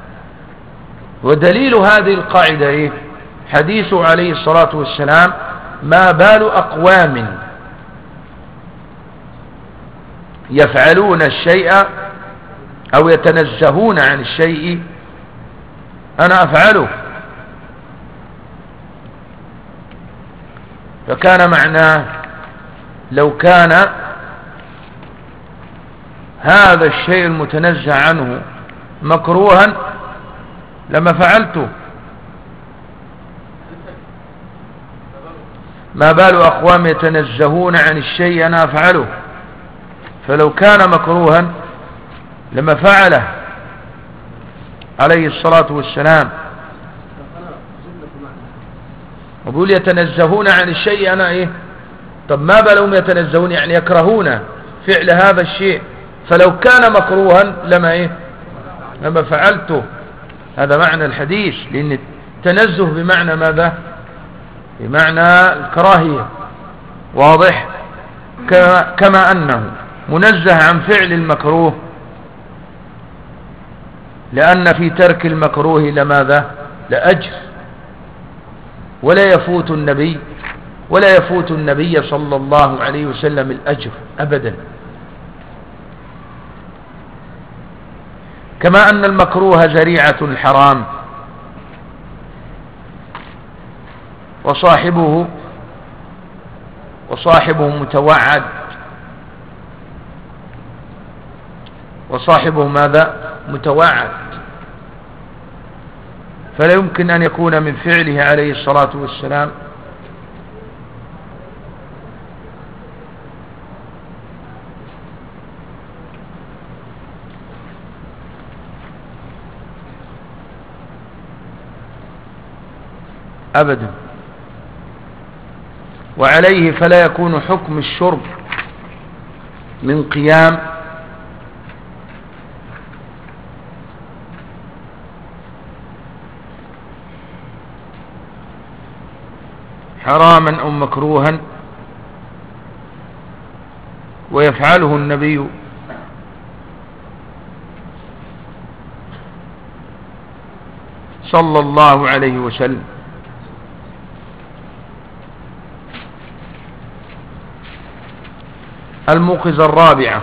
ودليل هذه القاعدة إيه؟ حديثه عليه الصلاة والسلام: ما بال أقوام يفعلون الشيء أو يتنزهون عن الشيء أنا أفعله. فكان معناه لو كان هذا الشيء المتنزه عنه مكروها لما فعلته. ما بال أقوام يتنزهون عن الشيء أنا أفعله، فلو كان مكروها لما فعله عليه الصلاة والسلام. وبيقول يتنزهون عن الشيء أنا إيه؟ طب ما بالهم يتنزهون؟ يعني يكرهون فعل هذا الشيء، فلو كان مكروها لما إيه؟ لما فعلته. هذا معنى الحديث، لأن التنزه بمعنى ماذا؟ بمعنى الكراهية. واضح؟ كما أنه منزه عن فعل المكروه، لأن في ترك المكروه لماذا؟ لأجر، ولا يفوت النبي صلى الله عليه وسلم الأجر أبدا. كما أن المكروه ذريعة الحرام، وصاحبه متوعد، وصاحبه ماذا؟ متوعد. فلا يمكن أن يكون من فعله عليه الصلاة والسلام أبدا. وعليه فلا يكون حكم الشرب من قيام حراما أو مكروها، ويفعله النبي صلى الله عليه وسلم. الموقظة الرابعة: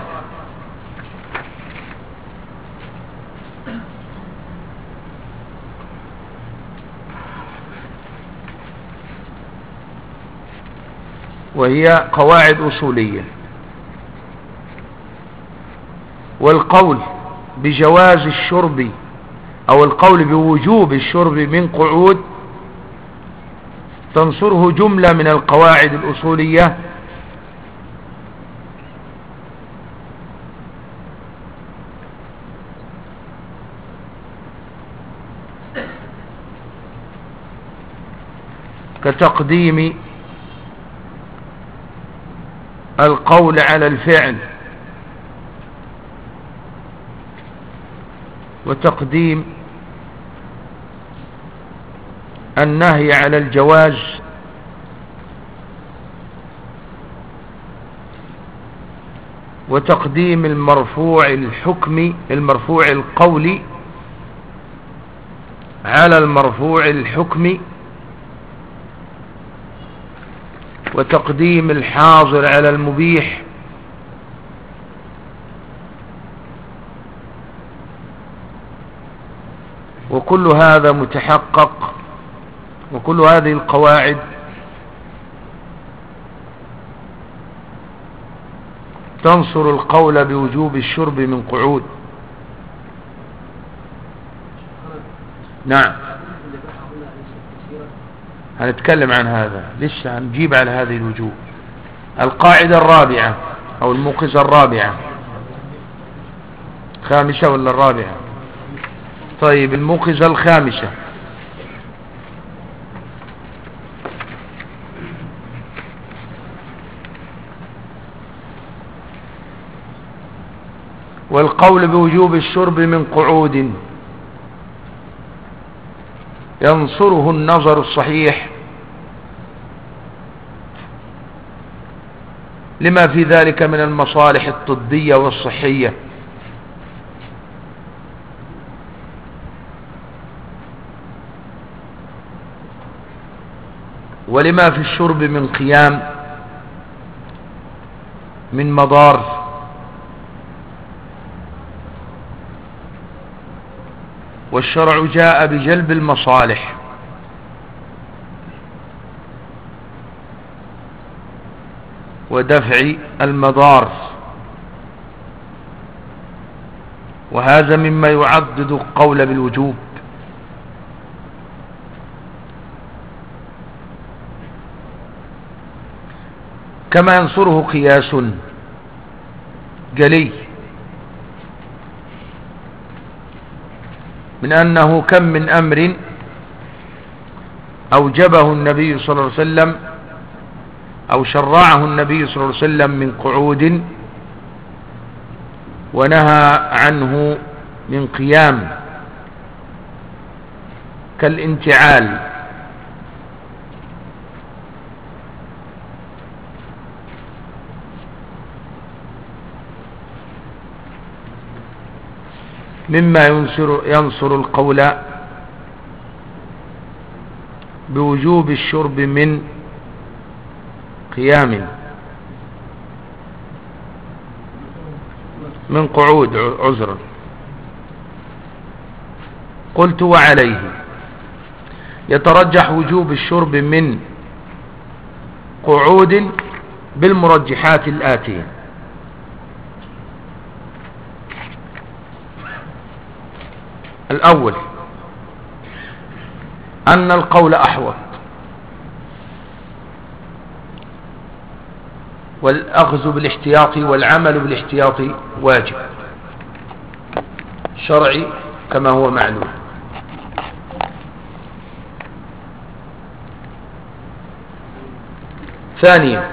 وهي قواعد أصولية. والقول بجواز الشرب أو القول بوجوب الشرب من قعود تنصره جملة من القواعد الأصولية كتقديم القول على الفعل، وتقديم النهي على الجواز، وتقديم المرفوع القولي على المرفوع الحكمي، وتقديم الحاضر على المبيح، وكل هذا متحقق، وكل هذه القواعد تنصر القول بوجوب الشرب من قعود. نعم، هنتكلم عن هذا، لسه هنجيب على هذه الوجوه. القاعدة الرابعة أو الموقظة الرابعة، خامسة ولا الرابعة؟ طيب، الموقظة الخامسة: والقول بوجوب الشرب من قعود ينصره النظر الصحيح لما في ذلك من المصالح الطبية والصحية، ولما في الشرب من قيام من مضار، والشرع جاء بجلب المصالح ودفع المضار، وهذا مما يعضد القول بالوجوب. كما ينصره قياس جلي من أنه كم من أمر أوجبه النبي صلى الله عليه وسلم أو شرعه النبي صلى الله عليه وسلم من قعود، ونهى عنه من قيام، كالانتعال، مما ينصر القول بوجوب الشرب من قيام، من قعود، عذرا. قلت: وعليه يترجح وجوب الشرب من قعود بالمرجحات الآتية: الأول أن القول أحوط، والأخذ بالاحتياط والعمل بالاحتياط واجب شرعي كما هو معلوم. ثانيا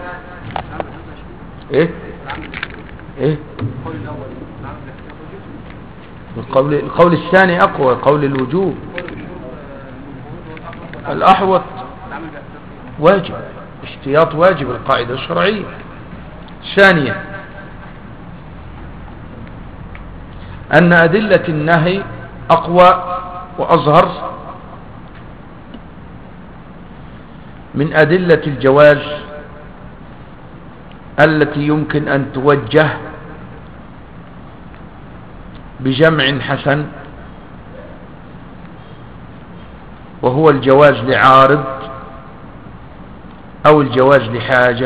القول الثاني أقوى، قول الوجوب. الأحوط واجب، احتياط واجب، القاعدة الشرعية. ثانيا أن أدلة النهي أقوى وأظهر من أدلة الجواز التي يمكن أن توجه بجمع حسن، وهو الجواز لعارض أو الجواز لحاجة.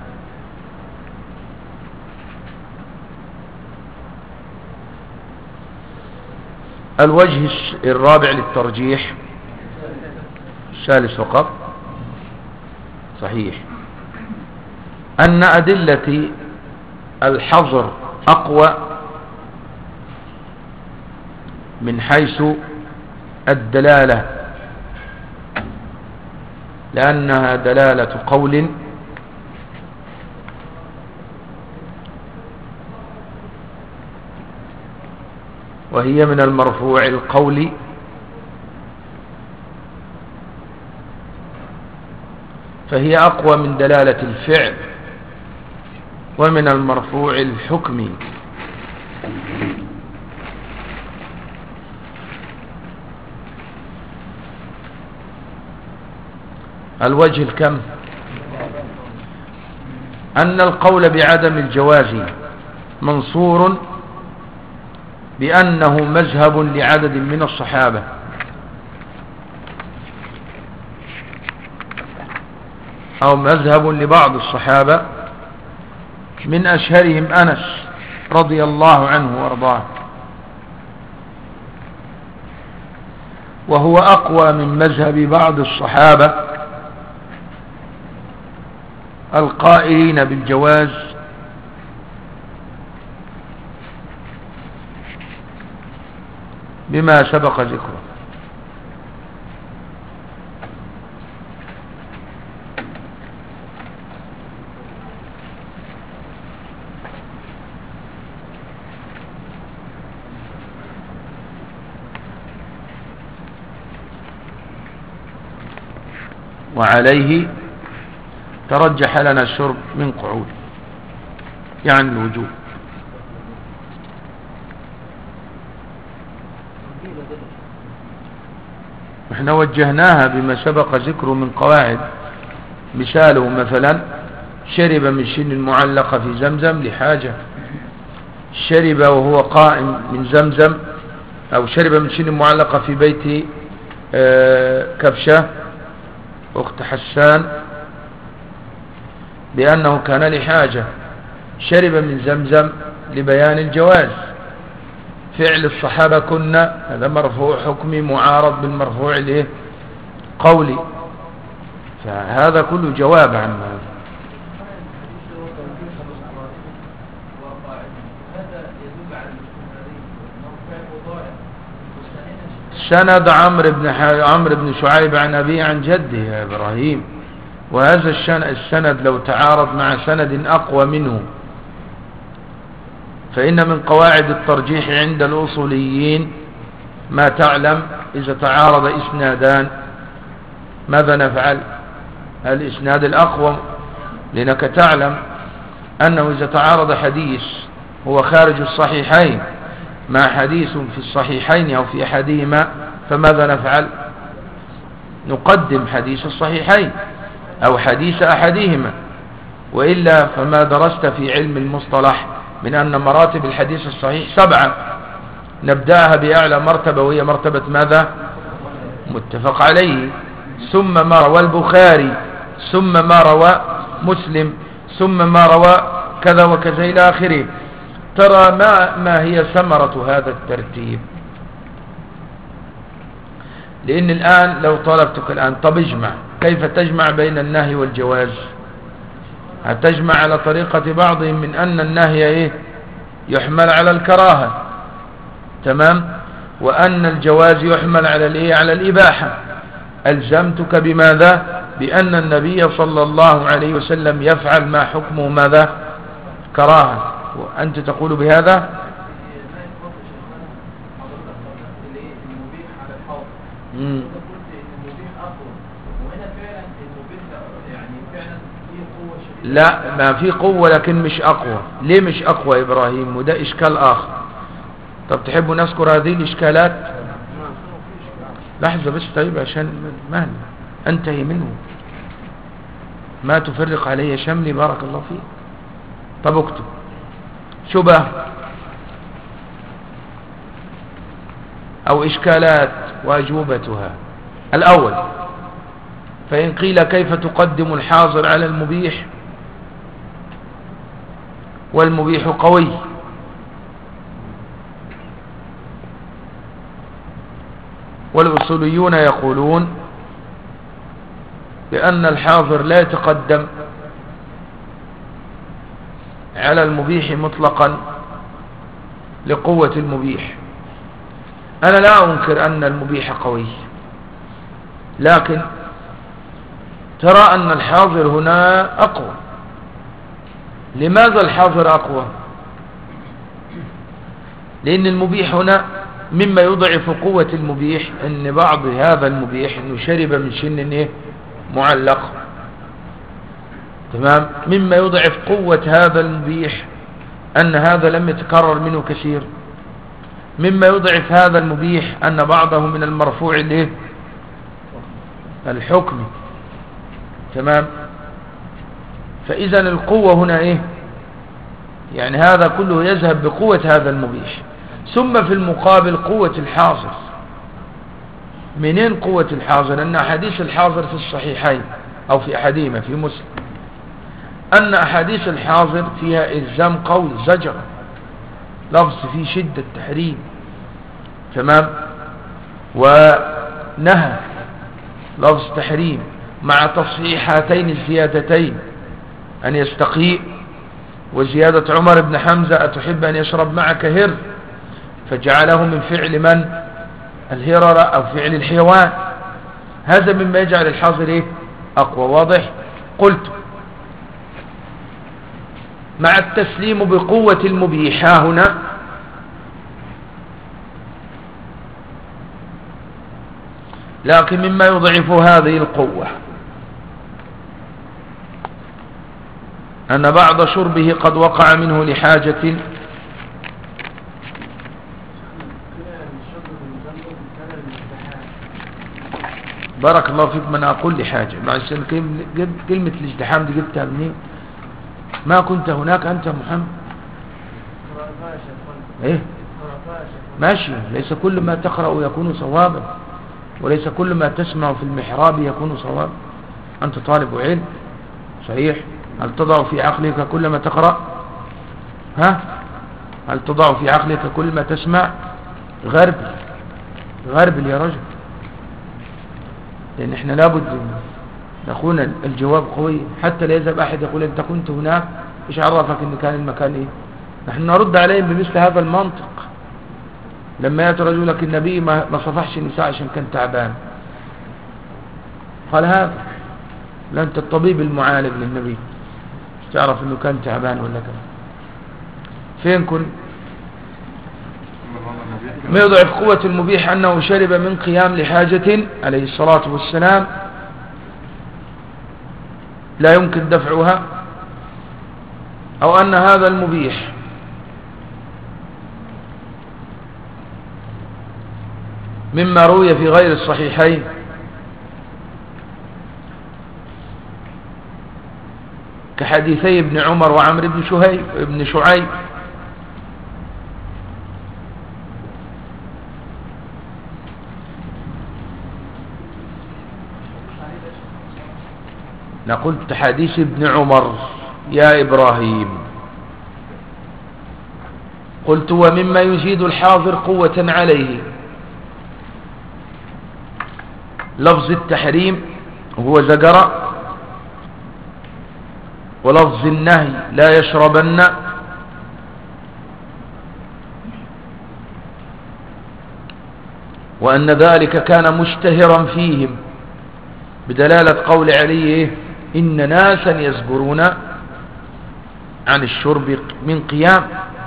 الوجه الرابع للترجيح، الثالث فقط، صحيح، أن أدلة الحظر أقوى من حيث الدلالة لأنها دلالة قول وهي من المرفوع القول فهي أقوى من دلالة الفعل ومن المرفوع الحكمي. الوجه الكم أن القول بعدم الجواز منصور بأنه مذهب لعدد من الصحابة أو مذهب لبعض الصحابة من أشهرهم أنس رضي الله عنه وارضاه، وهو أقوى من مذهب بعض الصحابة القائلين بالجواز بما سبق ذكره. وعليه ترجح لنا الشرب من قعود يعني الوجوب. احنا وجهناها بما سبق ذكره من قواعد. مثاله مثلا شرب من شن المعلقة في زمزم لحاجة، شرب وهو قائم من زمزم، أو شرب من شن المعلقة في بيت كبشة أخت حسان لأنه كان لحاجة، شرب من زمزم لبيان الجواز. فعل الصحابة كنا هذا مرفوع حكمي معارض بالمرفوع الايه قولي، فهذا كله جواب عن هذا. سند عمرو بن شعيب عن أبيه عن جده يا إبراهيم، وهذا السند لو تعارض مع سند أقوى منه، فإن من قواعد الترجيح عند الأصوليين ما تعلم إذا تعارض إسنادان ماذا نفعل؟ الإسناد الأقوى، لأنك تعلم أنه إذا تعارض حديث هو خارج الصحيحين مع حديث في الصحيحين أو في أحدهما فماذا نفعل؟ نقدم حديث الصحيحين أو حديث أحدهما، وإلا فما درست في علم المصطلح من أن مراتب الحديث الصحيح 7، نبدأها بأعلى مرتبة وهي مرتبة ماذا؟ متفق عليه، ثم ما روى البخاري، ثم ما روى مسلم، ثم ما روى كذا وكذا إلى آخره. ترى ما هي ثمرة هذا الترتيب؟ لأن الآن لو طلبتك الآن طب اجمع، كيف تجمع بين النهي والجواز؟ هتجمع على طريقة بعضهم من أن النهي إيه؟ يحمل على الكراهة، تمام، وأن الجواز يحمل على الإيه؟ على الإباحة. ألزمتك بماذا؟ بأن النبي صلى الله عليه وسلم يفعل ما حكمه ماذا؟ كراهة، وأنت تقول بهذا؟ لا، ما في قوة لكن مش أقوى. ليه مش أقوى إبراهيم؟ وده إشكال آخر. طب تحبوا نذكر هذه الإشكالات؟ لحظة بس طيب عشان مهل أنتهي منه، ما تفرق علي شملي بارك الله فيك. طب اكتب شبه أو إشكالات وأجوبتها. الأول، فإن قيل كيف تقدم الحاضر على المبيح والمبيح قوي؟ والأصوليون يقولون بأن الحاضر لا يتقدم على المبيح مطلقا لقوة المبيح. أنا لا أنكر أن المبيح قوي، لكن ترى أن الحاضر هنا أقوى. لماذا الحاضر أقوى؟ لأن المبيح هنا مما يضعف قوة المبيح أن بعض هذا المبيح أنه شرب من شن معلق، تمام. مما يضعف قوة هذا المبيح أن هذا لم يتكرر منه كثير. مما يضعف هذا المبيح أن بعضه من المرفوع الحكم، تمام. فإذا القوة هنا يعني هذا كله يذهب بقوة هذا المبيح. ثم في المقابل قوة الحاضر. منين قوة الحاضر؟ أن أحاديث الحاضر في الصحيحين أو في أحدهما في مسلم، أن أحاديث الحاضر فيها إلزام قول زجر، لفظ فيه شدة تحريم، تمام، ونهى لفظ تحريم، مع تصحيح هاتين الزيادتين أن يستقيء، وزيادة عمر بن حمزة أتحب أن يشرب معك هر، فجعله من فعل من؟ الهرر أو فعل الحيوان. هذا مما يجعل الحاضر أقوى. واضح؟ قلت مع التسليم بقوة المبيحة هنا لكن مما يضعف هذه القوة أن بعض شربه قد وقع منه لحاجة. بارك الله فيك. من أقول لحاجة مع كلمة الازدحام دي جبتها منين؟ ما كنت هناك أنت محمد؟ ماشي. ليس كل ما تقرأ يكون صوابا، وليس كل ما تسمع في المحراب يكون صوابا. أنت طالب علم صحيح. هل تضع في عقلك كل ما تقرأ؟ هل تضع في عقلك كل ما تسمع؟ غربل يا رجل. لأن احنا لابد نكون الجواب قوي، حتى لا يذهب أحد يقول أنت كنت هناك، إيش عرفك إن كان المكان نحن نرد عليهم بمثل هذا المنطق. لما يأتي رجل لك النبي ما صفحش النساء عشان كان تعبان، قال هذا لا، أنت الطبيب المعالج للنبي، تعرف إنه كان تعبان ولا كان فين كنت؟ ما يضعف قوة المبيح أنه شرب من قيام لحاجة عليه الصلاة والسلام لا يمكن دفعها، أو أن هذا المبيح مما روي في غير الصحيحين كحديثي ابن عمر وعمر بن شعيب قلت حديث ابن عمر يا إبراهيم، قلت ومما يزيد الحاضر قوة عليه لفظ التحريم هو زجر، ولفظ النهي لا يشربن، وأن ذلك كان مشتهرا فيهم بدلالة قول علي إن ناسا يزجرون عن الشرب من قيام.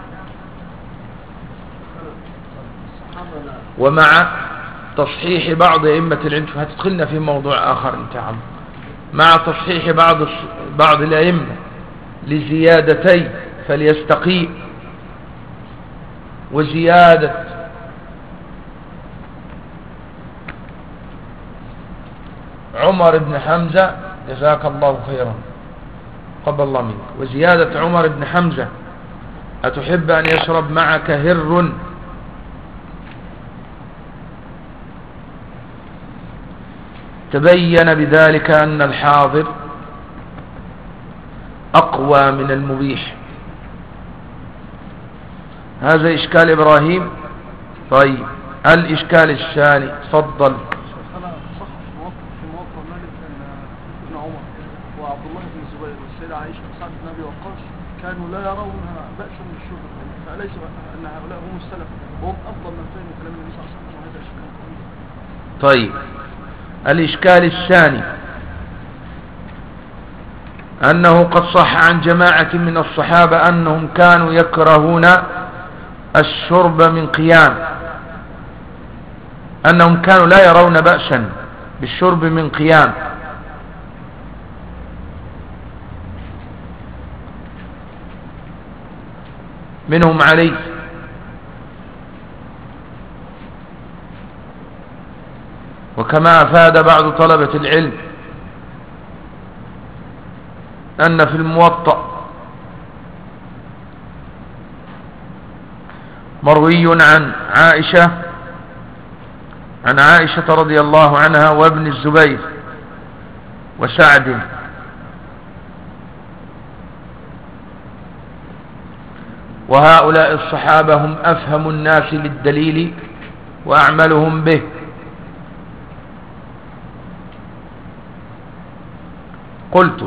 ومع تصحيح بعض أئمة العلم، هتدخلنا في موضوع آخر انت عم، مع تصحيح بعض الأئمة لزيادتي فليستقي، وزيادة عمر بن حمزة جزاك الله خيرا قبل الله منك، وزيادة عمر بن حمزة أتحب أن يشرب معك هر، تبين بذلك أن الحاضر أقوى من المبيح. هذا إشكال إبراهيم. طيب الإشكال الثاني، تفضل. أنا صح في موقف مالك أن ابن عمر وعبد الله بن الزبير والسيدة عائشة وسعد بن أبي وقاص كانوا لا يرون بأسا بالشرب، فأليس أن هؤلاء هم السلف وهم أفضل من فهم كلام النبي صلى الله عليه وسلم؟ وهذا إشكال قوي. طيب الإشكال الثاني، أنه قد صح عن جماعة من الصحابة أنهم كانوا يكرهون الشرب من قيام، أنهم كانوا لا يرون بأسا بالشرب من قيام. منهم علي، وكما أفاد بعض طلبة العلم أن في الموطأ مروي عن عائشة رضي الله عنها وابن الزبير وسعد وهؤلاء الصحابة هم أفهم الناس للدليل وأعملهم به. قلت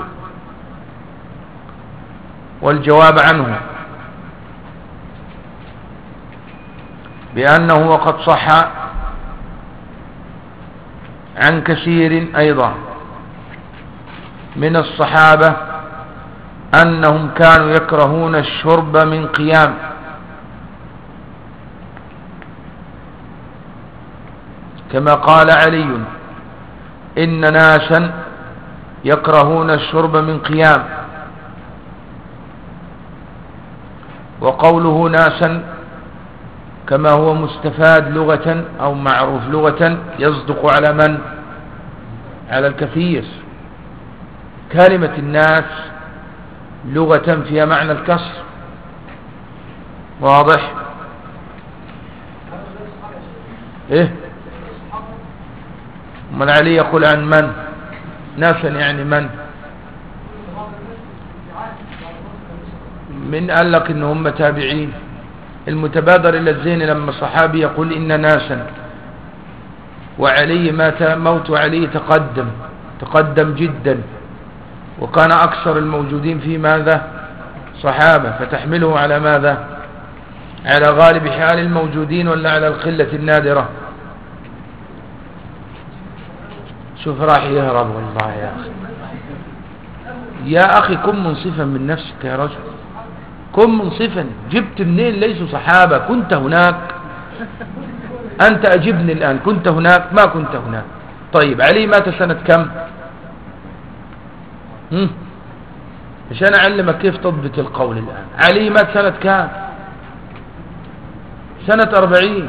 والجواب عنه بأنه وقد صح عن كثير أيضا من الصحابة أنهم كانوا يكرهون الشرب من قيام، كما قال علي إن ناسا يكرهون الشرب من قيام. وقوله ناسا كما هو مستفاد لغة أو معروف لغة يصدق على من؟ على الكثير. كلمة الناس لغة فيها معنى الكسر، واضح؟ ايه من علي يقول عن من؟ ناسا يعني من قال لك ان هم تابعين؟ المتبادر الى الذهن لما صحابي يقول ان ناسا، وعلي مات موت علي تقدم جدا، وكان اكثر الموجودين في ماذا؟ صحابة، فتحمله على ماذا؟ على غالب حال الموجودين ولا على القلة النادرة؟ شوف راح يهرب والله يا أخي كن منصفا من نفسك يا رجل، كن منصفا. جبت منين ليسوا صحابة؟ كنت هناك، أنت أجبني الآن، كنت هناك؟ ما كنت هناك. طيب علي مات سنة كم؟ عشان أعلمك كيف تضبط القول الآن. علي مات سنة كم؟ سنة 40.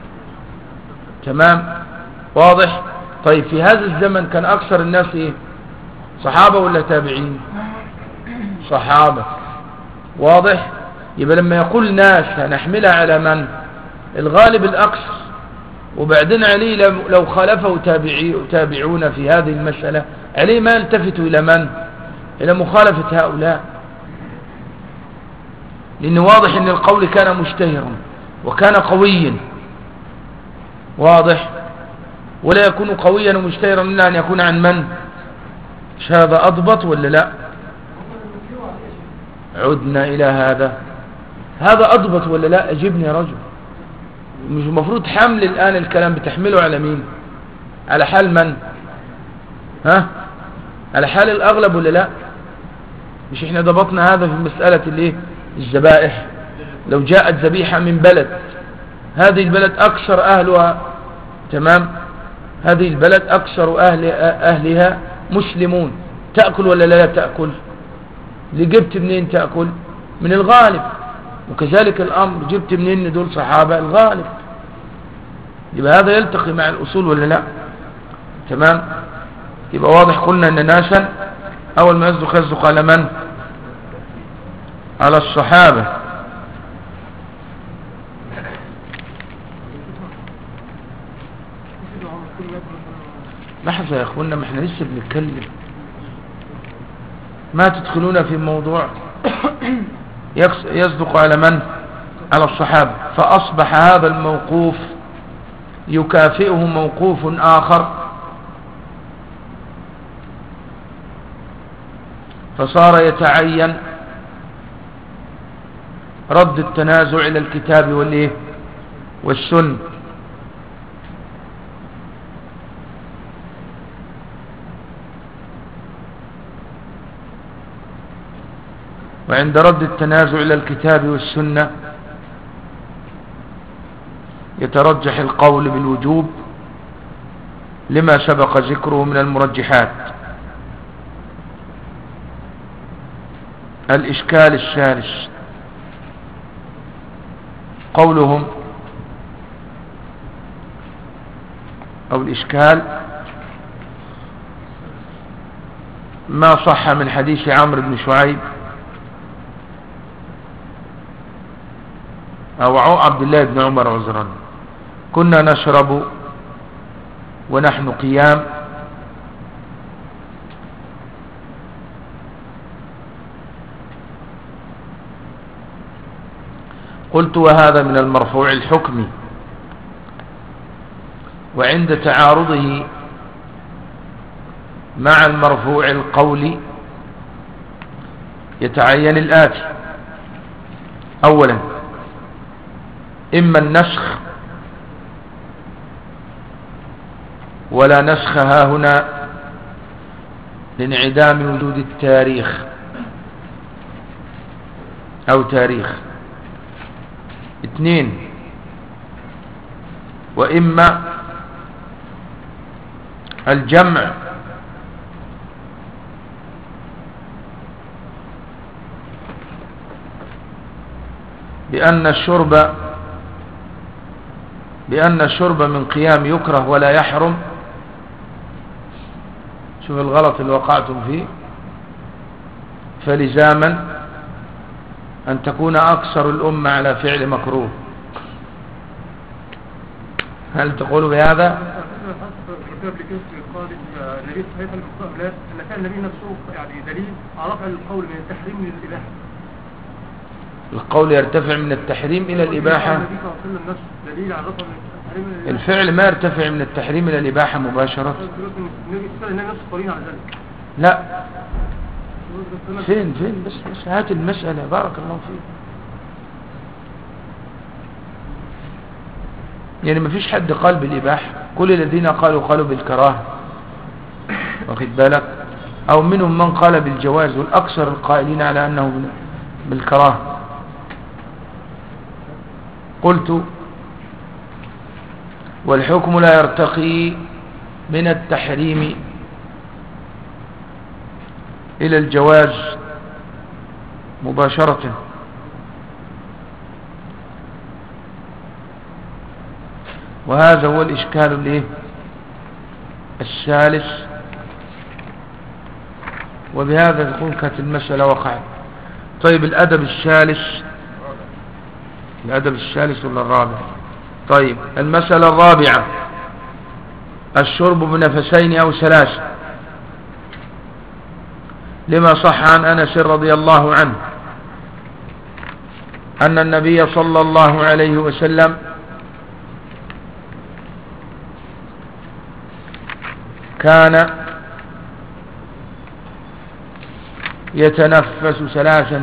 تمام، واضح؟ طيب في هذا الزمن كان أكثر الناس إيه؟ صحابة ولا تابعين؟ صحابة، واضح؟ يبقى لما يقول ناس هنحملها على من؟ الغالب الأكثر. وبعدين علي لو خالفه تابعون في هذه المسألة، علي ما يلتفت إلى من؟ إلى مخالفة هؤلاء، لأنه واضح أن القول كان مشتهرا وكان قويا، واضح؟ ولا يكون قويا ومشتهرا إلا أن يكون عن من؟ مش هذا أضبط ولا لا؟ عدنا إلى هذا أضبط ولا لا؟ أجبني يا رجل. مش المفروض حمل الآن الكلام بتحمله على مين؟ على حال من؟ على حال الأغلب ولا لا؟ مش احنا ضبطنا هذا في مسألة الايه؟ الذبائح. لو جاءت ذبيحة من بلد، هذه البلد أكثر أهلها، تمام، هذه البلد أكثر أهلها مسلمون، تأكل ولا لا تأكل؟ اللي جبت منين تأكل؟ من الغالب. وكذلك الأمر، جبت منين دول صحابة؟ الغالب. يبقى هذا يلتقي مع الأصول ولا لا؟ تمام. يبقى واضح قلنا أن ناسا أول ما يصدق على من؟ على الصحابة. لحظة يا أخوانا، ما احنا لسه بنتكلم، ما تدخلون في موضوع يصدق على من؟ على الصحابة. فأصبح هذا الموقوف يكافئه موقوف آخر، فصار يتعين رد التنازع إلى الكتاب والإيه؟ والسنة. وعند رد التنازع إلى الكتاب والسنة يترجح القول بالوجوب لما سبق ذكره من المرجحات. الإشكال الثالث قولهم أو الإشكال ما صح من حديث عمرو بن شعيب أو عبد الله بن عمر عذرا: كنا نشرب ونحن قيام قلت: وهذا من المرفوع الحكمي، وعند تعارضه مع المرفوع القولي يتعين الآتي: أولا إما النسخ، ولا نسخ ها هنا لانعدام وجود التاريخ أو تاريخ. اثنين وإما الجمع بأن الشرب من قيام يكره ولا يحرم. شوف الغلط اللي وقعتم فيه. فلزاما أن تكون أكثر الأمة على فعل مكروه. هل تقول بهذا؟ النبي صحيح المقابلات أن كان النبي نفسه يعني دليل على رفع القول من التحريم للإباحة. القول يرتفع من التحريم إلى الإباحة. دليل على رفع الفعل ما يرتفع من التحريم إلى الإباحة مباشرة. لا، فين بس هات المسألة. بارك الله فيك. يعني ما فيش حد قال بالإباحة، كل الذين قالوا بالكراهة، واخد بالك؟ أو منهم من قال بالجواز، والأكثر القائلين على أنه بالكراهة. قلت: والحكم لا يرتقي من التحريم إلى الجواز مباشرة، وهذا هو الإشكال الثالث. وبهذا تكون كانت المسألة وقعت. طيب الأدب الثالث ولا الرابع؟ طيب المسألة الرابعة: الشرب بنفسين أو ثلاث، لما صح عن أنس رضي الله عنه أن النبي صلى الله عليه وسلم كان يتنفس ثلاثا،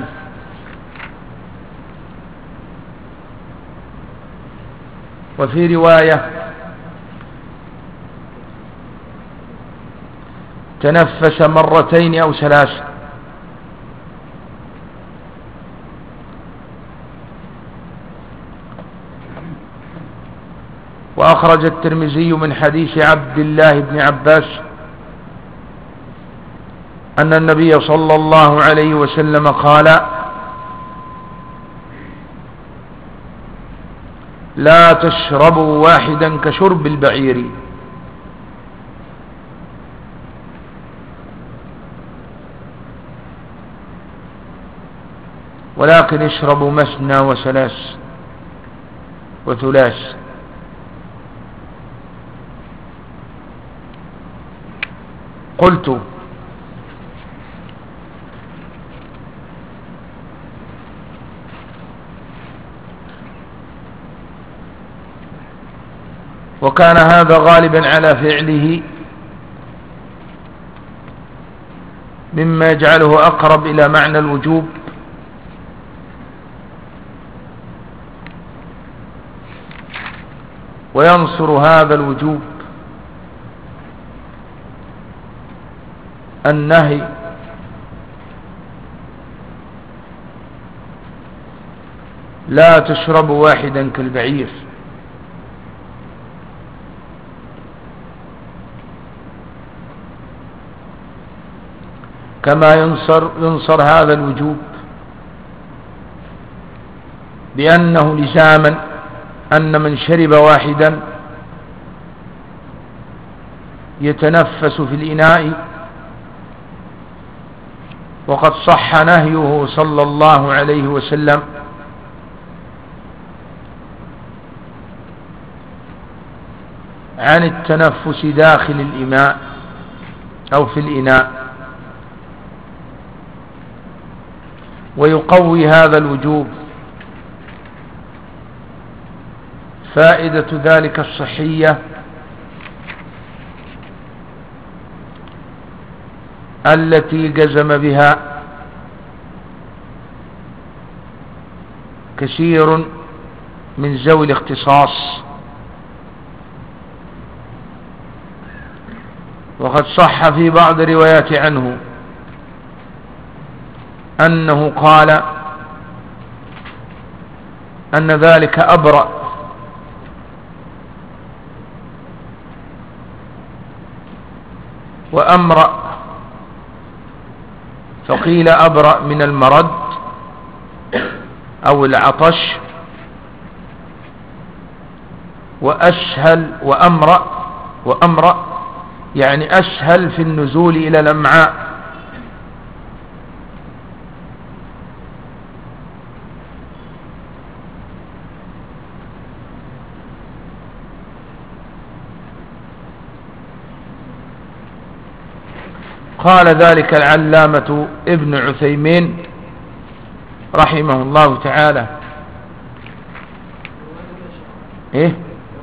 وفي رواية تنفس مرتين أو ثلاث. وأخرج الترمذي من حديث عبد الله بن عباس أن النبي صلى الله عليه وسلم قال: لا تشربوا واحدا كشرب البعير، ولكن اشربوا مثنى وثلاث وثلاث. قلت: وكان هذا غالبا على فعله مما يجعله أقرب إلى معنى الوجوب، وينصر هذا الوجوب النهي لا تشرب واحدا كالبعير. كما ينصر هذا الوجوب بأنه لزاما أن من شرب واحدا يتنفس في الإناء، وقد صح نهيه صلى الله عليه وسلم عن التنفس داخل الإماء أو في الإناء. ويقوي هذا الوجوب فائدة ذلك الصحية التي جزم بها كثير من ذوي الاختصاص. وقد صح في بعض الروايات عنه أنه قال أن ذلك أبرأ وأمرأ، فقيل أبرأ من المرض أو العطش، وأسهل وأمرأ يعني أسهل في النزول إلى الأمعاء. قال ذلك العلامة ابن عثيمين رحمه الله تعالى. إيه؟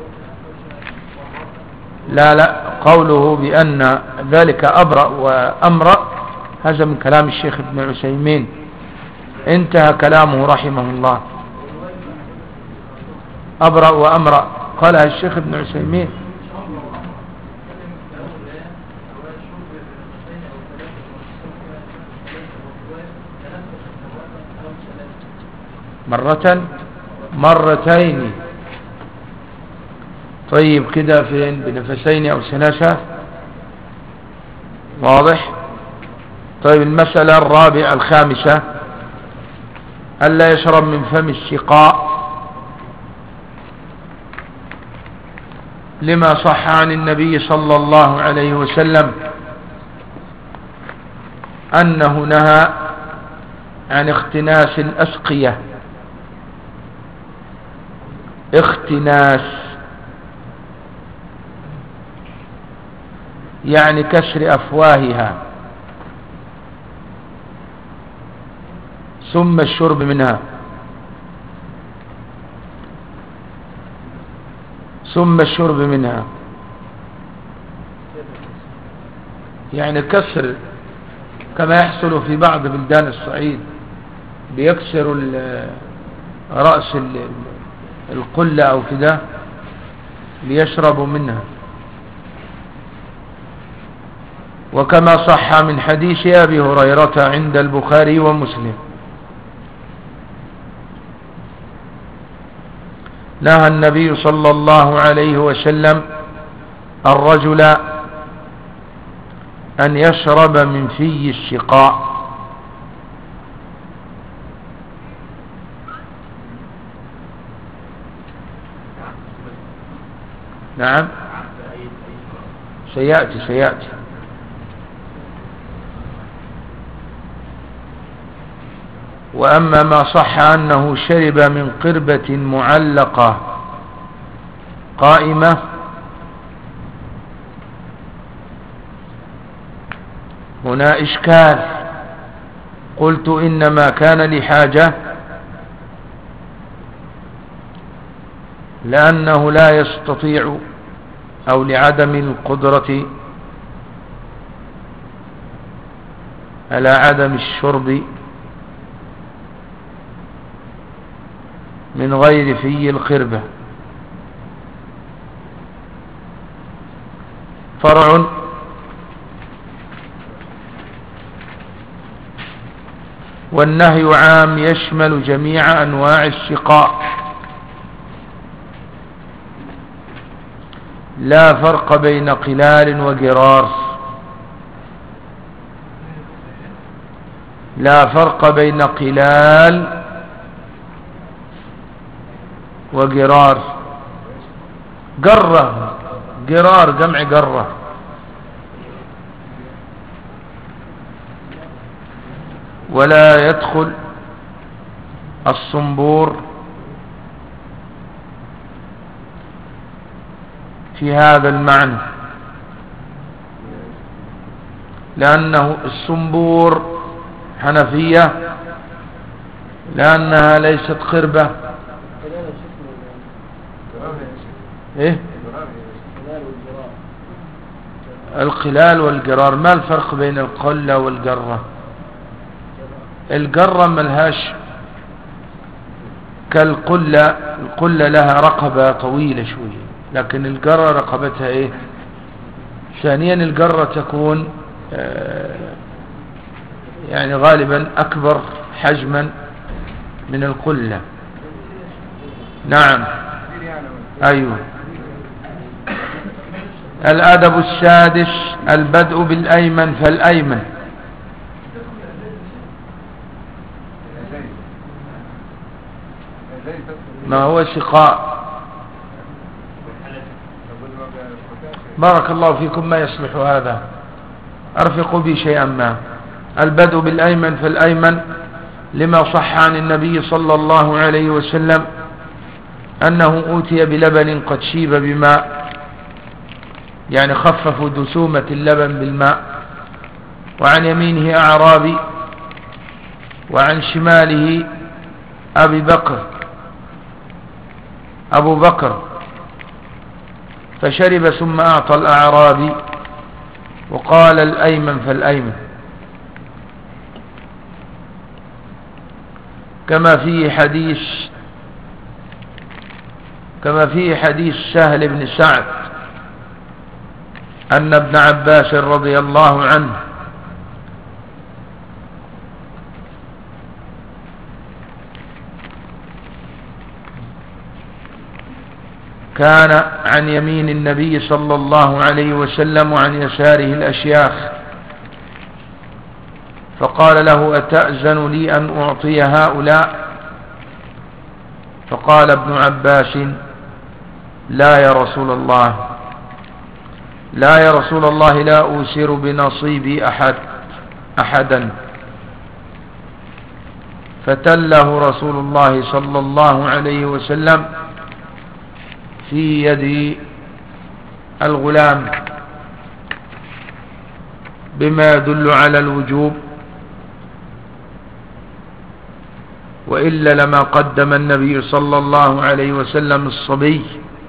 لا قوله بأن ذلك أبرأ وأمرأ هذا من كلام الشيخ ابن عثيمين، انتهى كلامه رحمه الله. أبرأ وأمرأ قالها الشيخ ابن عثيمين. مرتين. طيب كده فين؟ بنفسين أو ثلاثة. واضح. طيب المسألة الرابعة الخامسة ألا يشرب من فم السقاء لما صح عن النبي صلى الله عليه وسلم أنه نهى عن اختناس الأسقية. اختناس يعني كسر أفواهها ثم الشرب منها، يعني كسر كما يحصل في بعض بلدان الصعيد، بيكسر رأس القلة أو كده ليشربوا منها. وكما صح من حديث أبي هريرة عند البخاري ومسلم نهى النبي صلى الله عليه وسلم الرجل أن يشرب من في السقاء. نعم سيأتي. وأما ما صح أنه شرب من قربة معلقة قائمة هنا إشكال. قلت إنما كان لحاجة، لأنه لا يستطيع أو لعدم القدرة على عدم الشرب من غير في القربة. فرع والنهي عام يشمل جميع أنواع السقاء لا فرق بين قلال وجرار. لا فرق بين قلال وجرار. جرة، جرار جمع جرة. ولا يدخل الصنبور في هذا المعنى، لأنه الصنبور حنفية لأنها ليست قربة. إيه؟ القلال والجرار. ما الفرق بين القلة والجرة؟ الجرة ملهاش كالقلة. القلة لها رقبة طويلة شوية، لكن الجرة رقبتها ايه؟ ثانيا الجرة تكون يعني غالبا اكبر حجما من القلة. نعم ايوه. الادب السادس البدء بالايمن فالايمن. ما هو سقاء. بارك الله فيكم، ما يصلح هذا، ارفقوا بي شيئا ما. البدء بالايمن فالايمن لما صح عن النبي صلى الله عليه وسلم انه اوتي بلبن قد شيب بماء، يعني خففوا دسومة اللبن بالماء. وعن يمينه اعرابي وعن شماله أبو بكر، فشرب ثم أعطى الأعرابي وقال الأيمن فالأيمن. كما في حديث سهل بن سعد أن ابن عباس رضي الله عنه كان عن يمين النبي صلى الله عليه وسلم وعن يساره الأشياخ، فقال له أتأذن لي أن أعطي هؤلاء؟ فقال ابن عباس لا يا رسول الله، لا يا رسول الله، لا أوسر بنصيبي أحدا. فتله رسول الله صلى الله عليه وسلم في يد الغلام بما يدل على الوجوب، وإلا لما قدم النبي صلى الله عليه وسلم الصبي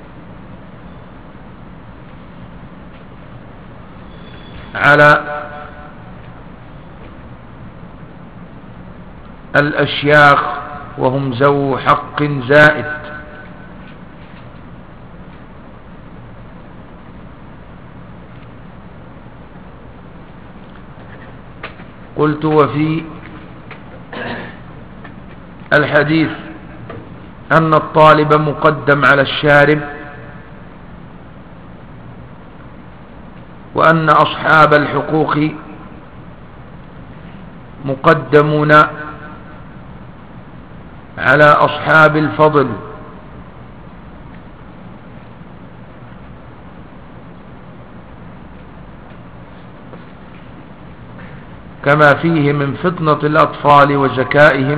على الأشياخ وهم ذو حق زائد. قلت وفي الحديث أن الطالب مقدم على الشارب، وأن أصحاب الحقوق مقدمون على أصحاب الفضل. كما فيه من فطنة الأطفال وذكائهم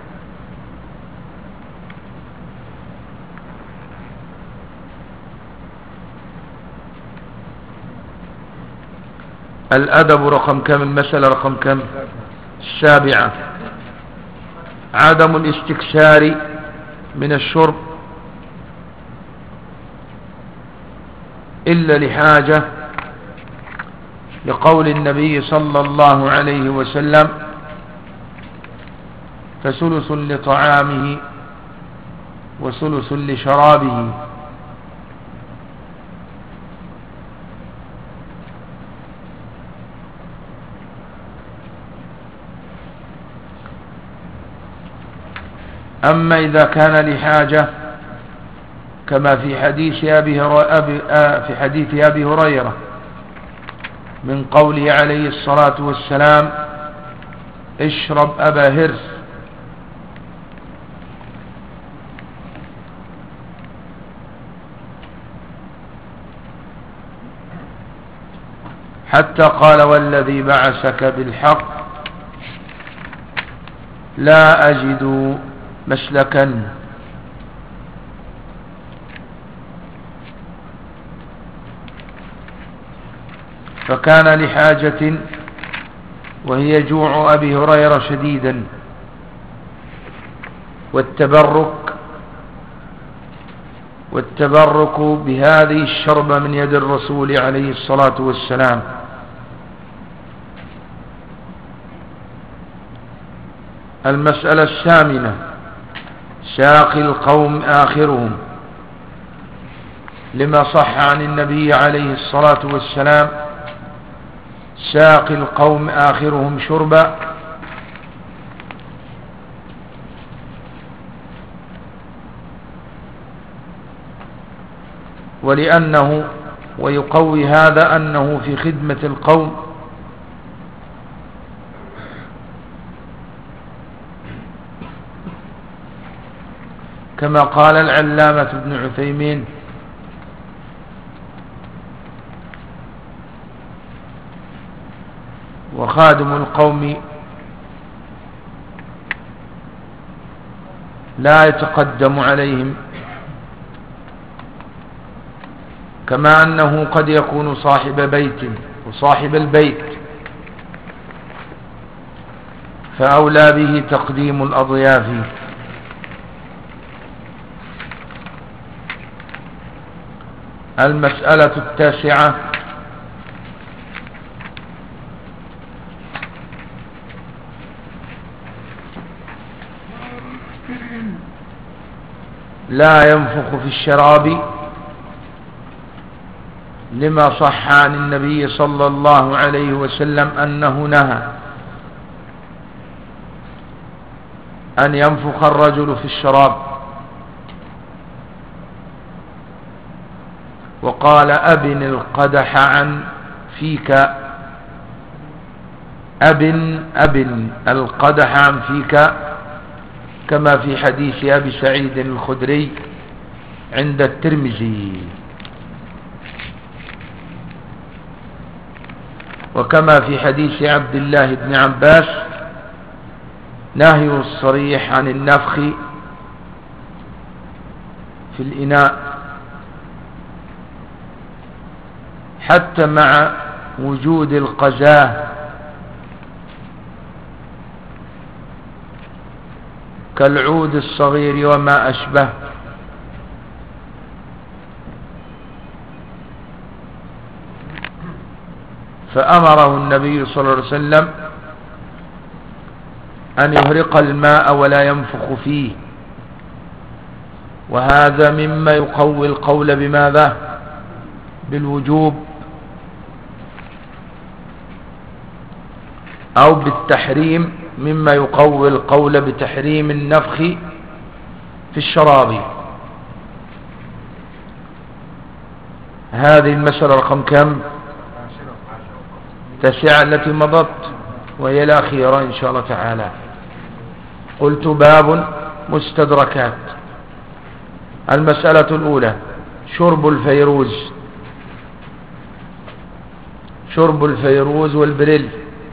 الأدب رقم كم؟ المسألة رقم كم؟ 7. عدم الاستكثار من الشرب إلا لحاجة، لقول النبي صلى الله عليه وسلم فثلث لطعامه وثلث لشرابه. أما إذا كان لحاجة كما في حديث أبي هريرة من قوله عليه الصلاة والسلام: اشرب أبا هرس، حتى قال: والذي بعثك بالحق لا أجد مسلكا. فكان لحاجة وهي جوع أبي هريرة شديدا، والتبرك بهذه الشربة من يد الرسول عليه الصلاة والسلام. المسألة الثامنة: ساقي القوم آخرهم، لما صح عن النبي عليه الصلاة والسلام: ساقي القوم آخرهم شربا. ولأنه ويقوي هذا أنه في خدمة القوم، كما قال العلامة ابن عثيمين: وخادم القوم لا يتقدم عليهم، كما أنه قد يكون صاحب بيت وصاحب البيت، فأولى به تقديم الأضياف. المسألة التاسعة: لا ينفخ في الشراب، لما صح عن النبي صلى الله عليه وسلم أنه نهى أن ينفخ الرجل في الشراب، وقال: أبن القدح عن فيك، أبن القدح عن فيك، كما في حديث أبي سعيد الخدري عند الترمذي، وكما في حديث عبد الله بن عباس نهي الصريح عن النفخ في الإناء، حتى مع وجود القزاه كالعود الصغير وما أشبه. فأمره النبي صلى الله عليه وسلم أن يهرق الماء ولا ينفخ فيه، وهذا مما يقوي القول بماذا؟ بالوجوب أو بالتحريم، مما يقوي القول بتحريم النفخ في الشراب. هذه المسألة رقم كم؟ 9 التي مضت، وهي الأخيرة إن شاء الله تعالى. قلت: باب مستدركات. المسألة الأولى: شرب الفيروز والبريل.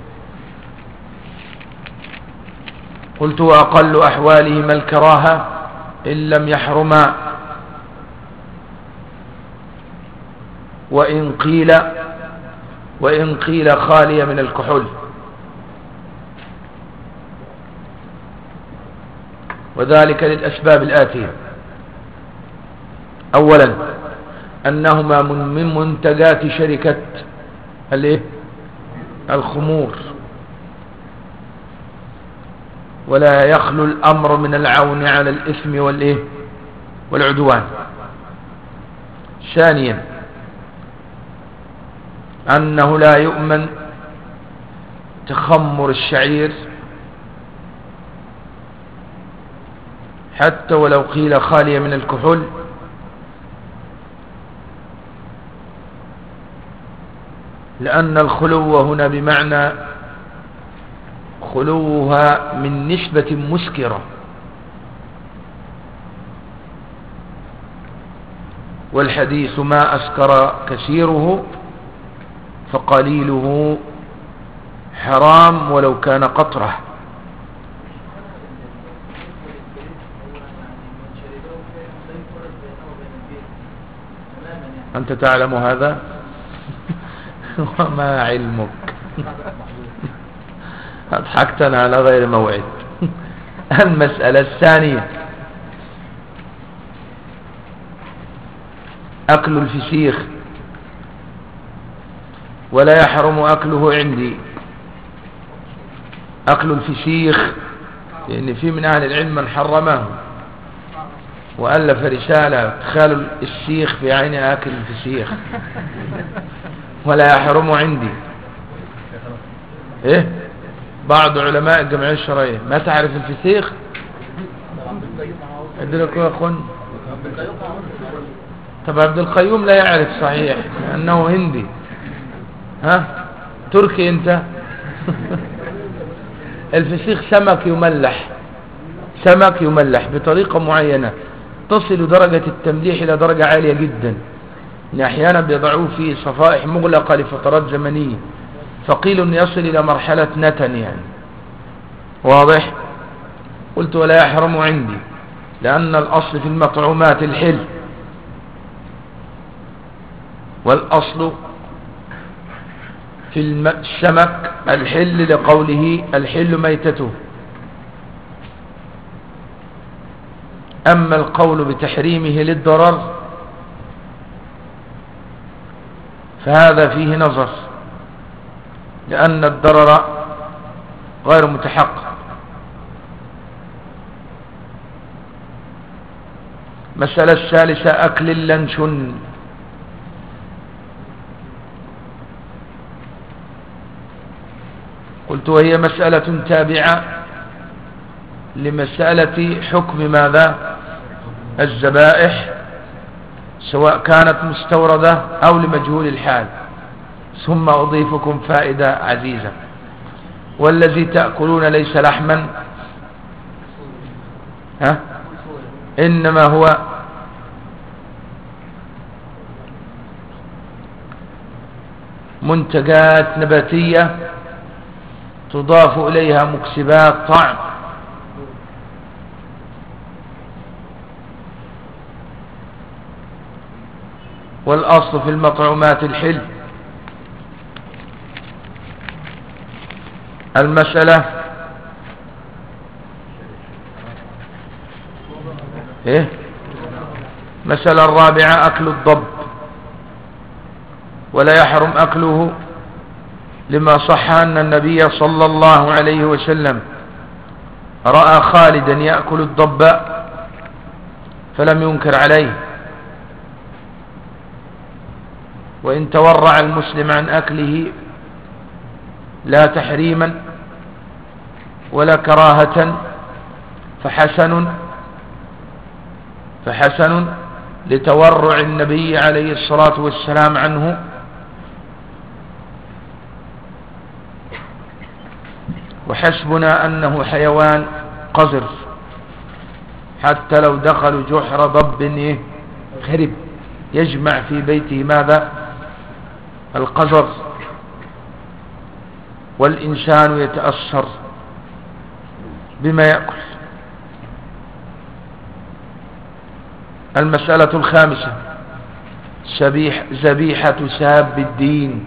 قلت: وأقل أحوالهما الكراهة إن لم يحرما، وإن قيل خالية من الكحول. وذلك للأسباب الآتية: أولا، أنهما من منتجات شركة الخمور، ولا يخلو الأمر من العون على الإثم والعدوان. ثانيا، أنه لا يؤمن تخمر الشعير حتى ولو قيل خالية من الكحول، لأن الخلو هنا بمعنى خلوها من نسبة مسكرة، والحديث ما أسكر كثيره فقليله حرام ولو كان قطرة. أنت تعلم هذا وما علمك. أضحكتنا على غير موعد. المسألة الثانية أكل الفسيخ، ولا يحرم أكله عندي. أكل الفسيخ لأن في من أهل العلم من حرمه وألف رسالة ادخال السيخ في عين أكل الفسيخ، ولا يحرم عندي. إيه بعض علماء الجمعية الشرعية ما تعرف الفسيخ؟ أدرك يا أخوان. طب عبد القيوم لا يعرف صحيح لأنه هندي. ها تركي أنت. الفسيخ سمك يملح، سمك يملح بطريقة معينة تصل درجة التمليح إلى درجة عالية جدا، إن أحيانا بيضعوه في صفائح مغلقة لفترات زمنية، فقيل أن يصل إلى مرحلة نتن يعني. واضح؟ قلت ولا يحرم عندي، لأن الأصل في المطعومات الحل، والأصل في السمك الحل لقوله الحل ميتته. أما القول بتحريمه للضرر فهذا فيه نظر، لأن الضرر غير متحقق. مسألة الثالثة أكل اللانشون. قلت وهي مسألة تابعة لمسألة حكم ماذا؟ الذبائح، سواء كانت مستوردة أو لمجهول الحال. ثم أضيفكم فائدة عزيزة: والذي تأكلون ليس لحما، إنما هو منتجات نباتية تضاف إليها مكسبات طعم، والأصل في المطعومات الحل. المسألة مسألة الرابعة أكل الضب، ولا يحرم أكله لما صح أن النبي صلى الله عليه وسلم رأى خالدا يأكل الضب فلم ينكر عليه، وإن تورع المسلم عن أكله لا تحريما ولا كراهة فحسن لتورع النبي عليه الصلاة والسلام عنه، وحسبنا أنه حيوان قذر، حتى لو دخلوا جحر ضب خرب يجمع في بيته ماذا؟ القذر، والإنسان يتأثر بما يأكل. المسألة الخامسة ذبيحة ساب الدين.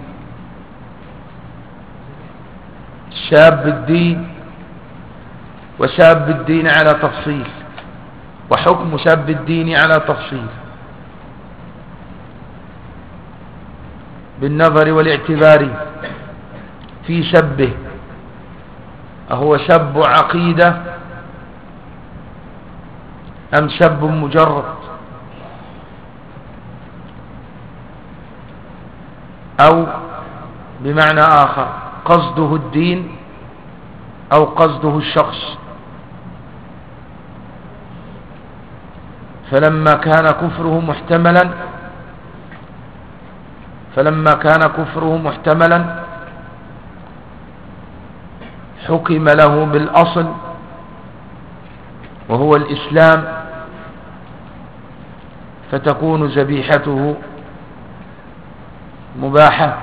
ساب الدين، وساب الدين على تفصيل، وحكم ساب الدين على تفصيل بالنظر والاعتبار في سبه. أهو سب عقيدة أم سب مجرد؟ أو بمعنى آخر قصده الدين أو قصده الشخص. فلما كان كفره محتملا حكم له بالأصل وهو الإسلام، فتكون ذبيحته مباحة.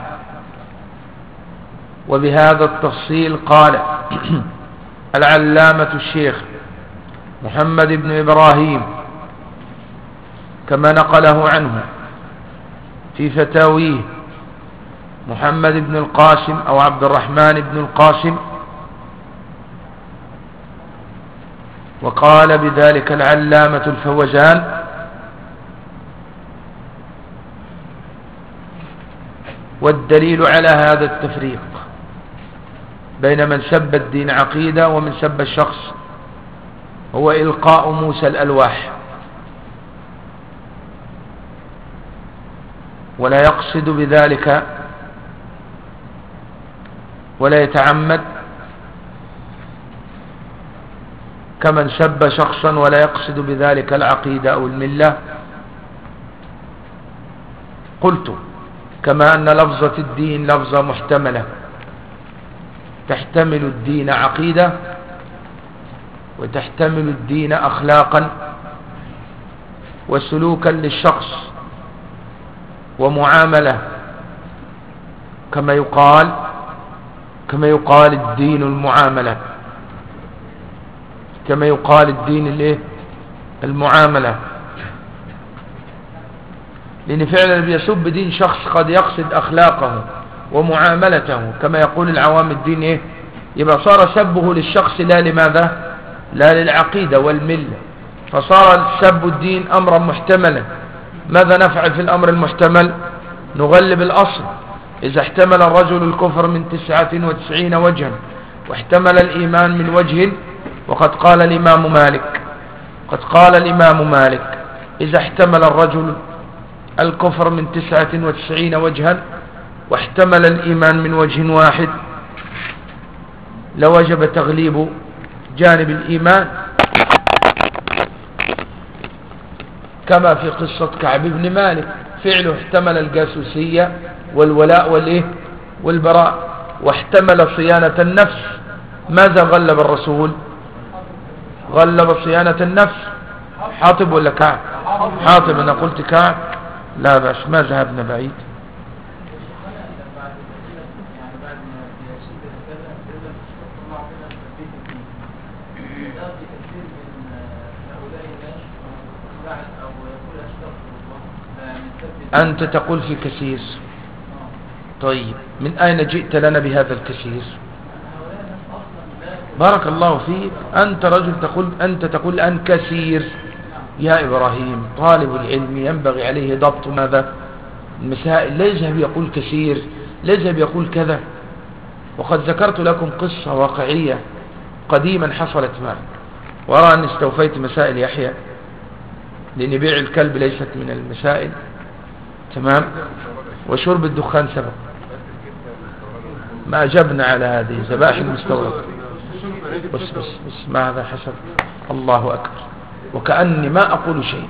وبهذا التفصيل قال العلامة الشيخ محمد بن إبراهيم كما نقله عنه في فتاويه محمد بن القاسم أو عبد الرحمن بن القاسم، وقال بذلك العلامة الفوزان والدليل على هذا التفريق بين من سب الدين عقيدة ومن سب الشخص هو إلقاء موسى الألواح، ولا يقصد بذلك ولا يتعمد كمن سب شخصا ولا يقصد بذلك العقيدة أو الملة. قلت كما أن لفظة الدين لفظة محتملة تحتمل الدين عقيدة وتحتمل الدين أخلاقا وسلوكا للشخص ومعاملة، كما يقال الدين المعاملة، كما يقال الدين المعاملة، لأن فعلا بيسب دين شخص قد يقصد أخلاقه ومعاملته، كما يقول العوام الدين يبقى صار سبه للشخص لا لماذا؟ لا للعقيدة والملة، فصار سب الدين أمرا محتملا. ماذا نفعل في الأمر المحتمل؟ نغلب الأصل. إذا احتمل الرجل الكفر من 99 وجها واحتمل الإيمان من وجه، وقد قال الإمام مالك إذا احتمل الرجل الكفر من 99 وجها واحتمل الإيمان من وجه واحد لوجب تغليب جانب الإيمان، كما في قصة كعب بن مالك فعله احتمل الجاسوسية والولاء والبراء، واحتمل صيانة النفس. ماذا غلب الرسول؟ غلب صيانة النفس. حاطب ولا كعب؟ حاطب. أنا قلت كعب، لا بأس، ما ذهبنا بعيد. أنت تقول في كثير. طيب من أين جئت لنا بهذا الكثير؟ بارك الله فيك. أنت رجل تقول الآن كثير. يا إبراهيم، طالب العلم ينبغي عليه ضبط ماذا؟ المسائل. لا يذهب يقول كثير، لا يذهب يقول كذا. وقد ذكرت لكم قصة واقعية قديما حصلت معي، وأرى أن استوفيت مسائل يحيى، لأن بيع الكلب ليست من المسائل، تمام، وشرب الدخان سبب. ما أجبنا على هذه ذبائح المستوردة. بس ماذا حصل؟ الله أكبر، وكأني ما أقول شيء.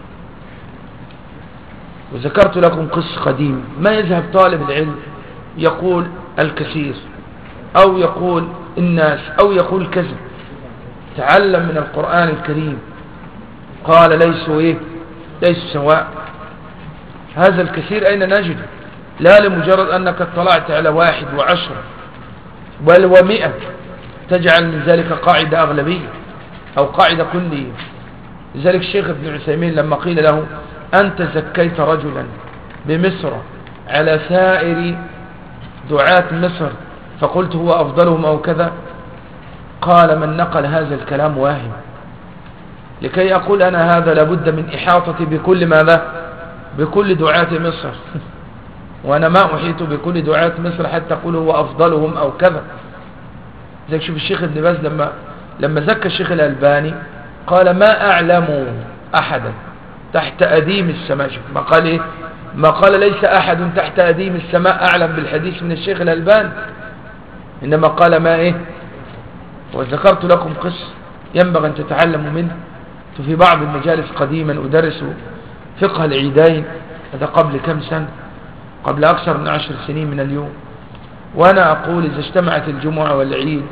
وذكرت لكم قصة قديمة. ما يذهب طالب العلم يقول الكثير أو يقول الناس أو يقول كذا. تعلم من القرآن الكريم. قال ليسوا سواء. هذا الكثير أين نجد؟ لا لمجرد أنك اطلعت على 1 و10 بل و100 تجعل من ذلك قاعدة أغلبية أو قاعدة كلية. لذلك الشيخ ابن عثيمين لما قيل له أنت زكيت رجلا بمصر على سائر دعاة مصر فقلت هو أفضلهم أو كذا، قال من نقل هذا الكلام واهم. لكي أقول أنا هذا لابد من إحاطتي بكل ماذا؟ بكل دعاة مصر وأنا ما أحيط بكل دعاة مصر حتى أقول هو أفضلهم أو كذا. زي شوف الشيخ ابن باز لما زكى الشيخ الألباني قال ما أعلم أحدا تحت أديم السماء. شوف ما قال ما قال ليس أحد تحت أديم السماء أعلم بالحديث من الشيخ الألباني، إنما قال ما وذكرت لكم قصة ينبغي أن تتعلموا منه. في بعض المجالس قديما أدرس فقه العيدين، هذا قبل كم سنة، قبل أكثر من 10 سنين من اليوم، وأنا أقول إذا اجتمعت الجمعة والعيد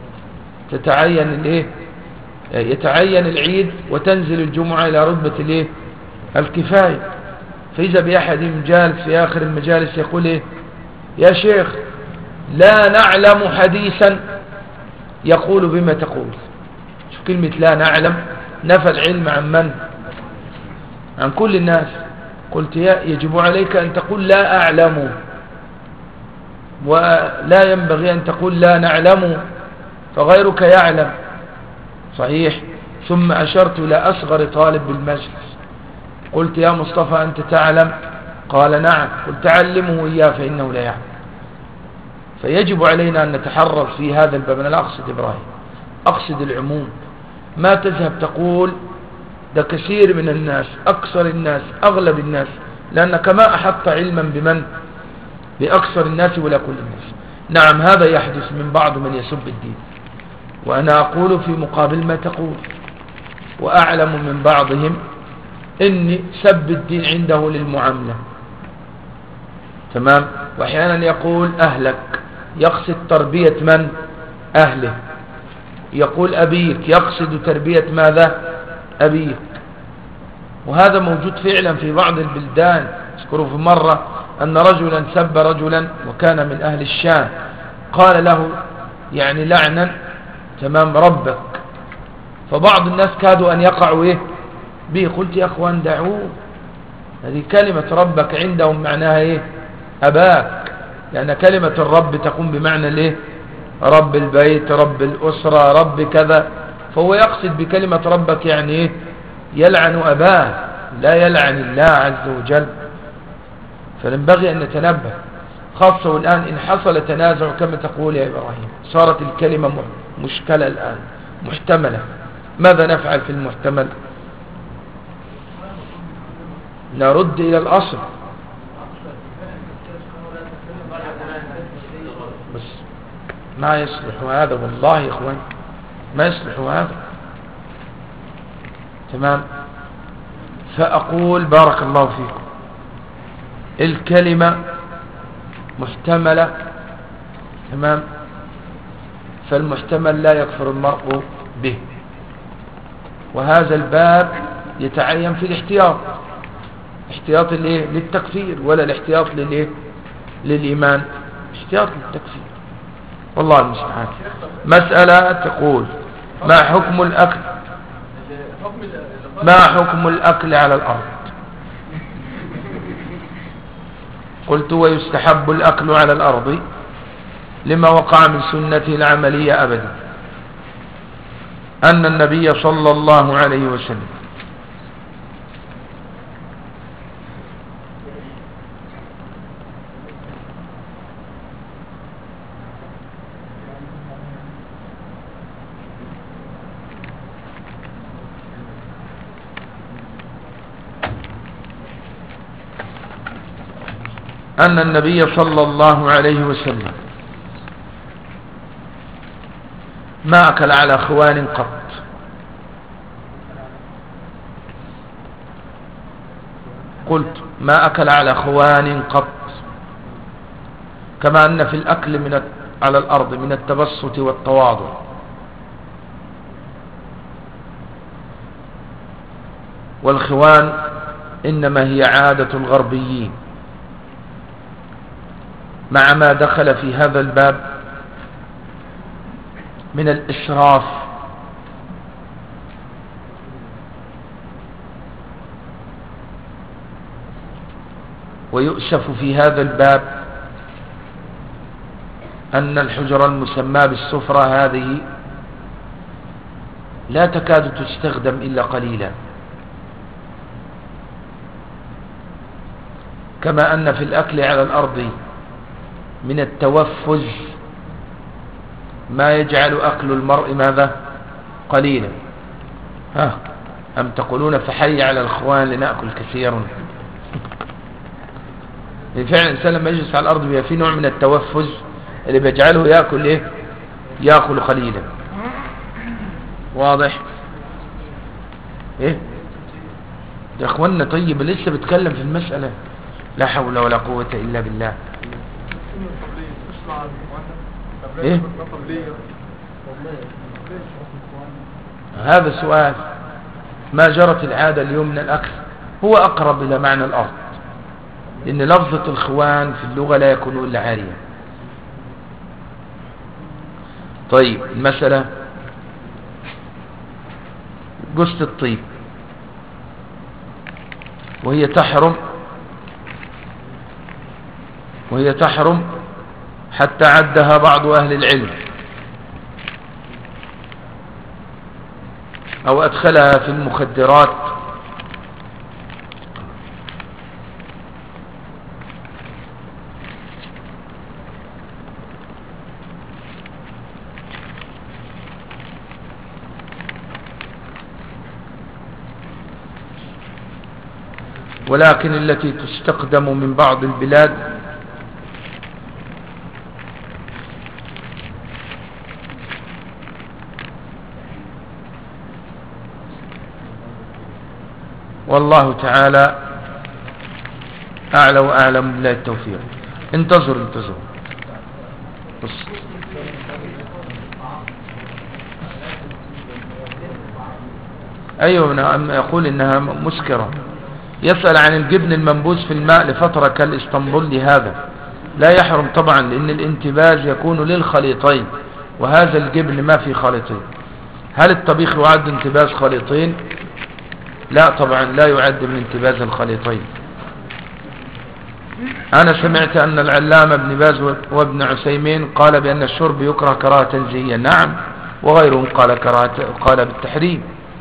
يتعين العيد وتنزل الجمعة إلى رتبة الكفاية. فإذا بأحد جالس في آخر المجالس يقول يا شيخ لا نعلم حديثا يقول بما تقول. شوف كلمة لا نعلم، نفى العلم عن من؟ عن كل الناس. قلت يجب عليك أن تقول لا أعلم، ولا ينبغي أن تقول لا نعلم فغيرك يعلم. صحيح. ثم أشرت إلى أصغر طالب بالمجلس، قلت يا مصطفى أنت تعلم؟ قال نعم. قلت علمه إياه فإنه لا يعلم. فيجب علينا أن نتحرر في هذا الباب. أنا لا أقصد إبراهيم، أقصد العموم. ما تذهب تقول ده كثير من الناس، أكثر الناس، أغلب الناس، لأنك ما أحط علما بمن؟ بأكثر الناس ولا كل الناس. نعم هذا يحدث من بعض من يسب الدين، وأنا أقول في مقابل ما تقول، وأعلم من بعضهم إن سب الدين عنده للمعاملة. تمام. وأحيانا يقول أهلك، يقصد تربية من؟ أهله. يقول أبيك، يقصد تربية ماذا؟ أبيك. وهذا موجود فعلا في بعض البلدان. اذكروا في مرة أن رجلا سب رجلا وكان من أهل الشام، قال له يعني لعنا تمام ربك، فبعض الناس كادوا أن يقعوا به. قلت يا أخوان دعوه، هذه كلمة ربك عندهم معناها أباك، لأن كلمة الرب تقوم بمعنى رب البيت، رب الأسرة، رب كذا. فهو يقصد بكلمة ربك يعني يلعن أباه، لا يلعن الله عز وجل. فينبغي أن نتنبه، خاصة الآن إن حصل تنازع كما تقول يا إبراهيم، صارت الكلمة مشكلة الآن، محتملة. ماذا نفعل في المحتمل؟ نرد إلى الأصل. بس ما يصلح هذا والله يا إخوان، ما يصلح هذا. تمام. فأقول بارك الله فيكم، الكلمة محتملة. تمام. فالمحتمل لا يكفر المرء به، وهذا الباب يتعين في الاحتياط، احتياط للتكفير ولا الاحتياط للإيمان، احتياط للتكفير. والله المستعان. مسألة تقول ما حكم الأكل، ما حكم الأكل على الأرض؟ قلت ويستحب الأكل على الأرض لما وقع من سنته العملية أبدا، أن النبي صلى الله عليه وسلم صلى الله عليه وسلم ما أكل على خوان قط. قلت ما أكل على خوان قط، كما أن في الأكل على الأرض من التبسط والتواضع. والخوان إنما هي عادة الغربيين، مع ما دخل في هذا الباب من الإسراف ويؤسف في هذا الباب أن الحجرة المسماة بالسفرة هذه لا تكاد تستخدم إلا قليلا، كما أن في الأكل على الأرض من التوفز ما يجعل أكل المرء ماذا؟ قليلا. أم تقولون فحي على الأخوان لنأكل كثيرا؟ فعلا الإنسان لما يجلس على الأرض بيبقى في نوع من التوفز اللي بيجعله يأكل يأكل قليلا. واضح؟ ايه يا اخوانا؟ طيب لسه بتكلم في المسألة. لا حول ولا قوة الا بالله. ايه هذا السؤال ما جرت العادة اليوم من الاخذ هو اقرب الى معنى الارض، لان لفظة الخوان في اللغة لا يكون الا عارية. طيب المسألة جثة الطيب وهي تحرم حتى عدها بعض أهل العلم أو أدخلها في المخدرات ولكن التي تستخدم من بعض البلاد والله تعالى أعلى وأعلم بالله التوفيق. انتظر بص. أيوة يقول إنها مسكرة. يسأل عن الجبن المنبوذ في الماء لفترة كالإسطنبولي، هذا لا يحرم طبعا، لأن الانتباز يكون للخليطين وهذا الجبن ما في خليطين. هل الطبيخ يعد انتباز خليطين؟ لا طبعا لا يعد من انتباز الخليطين. أنا سمعت أن العلامة ابن باز وابن عثيمين قال بأن الشرب يكره كراهة تنزيهية. نعم، وغيرهم قال بالتحريم.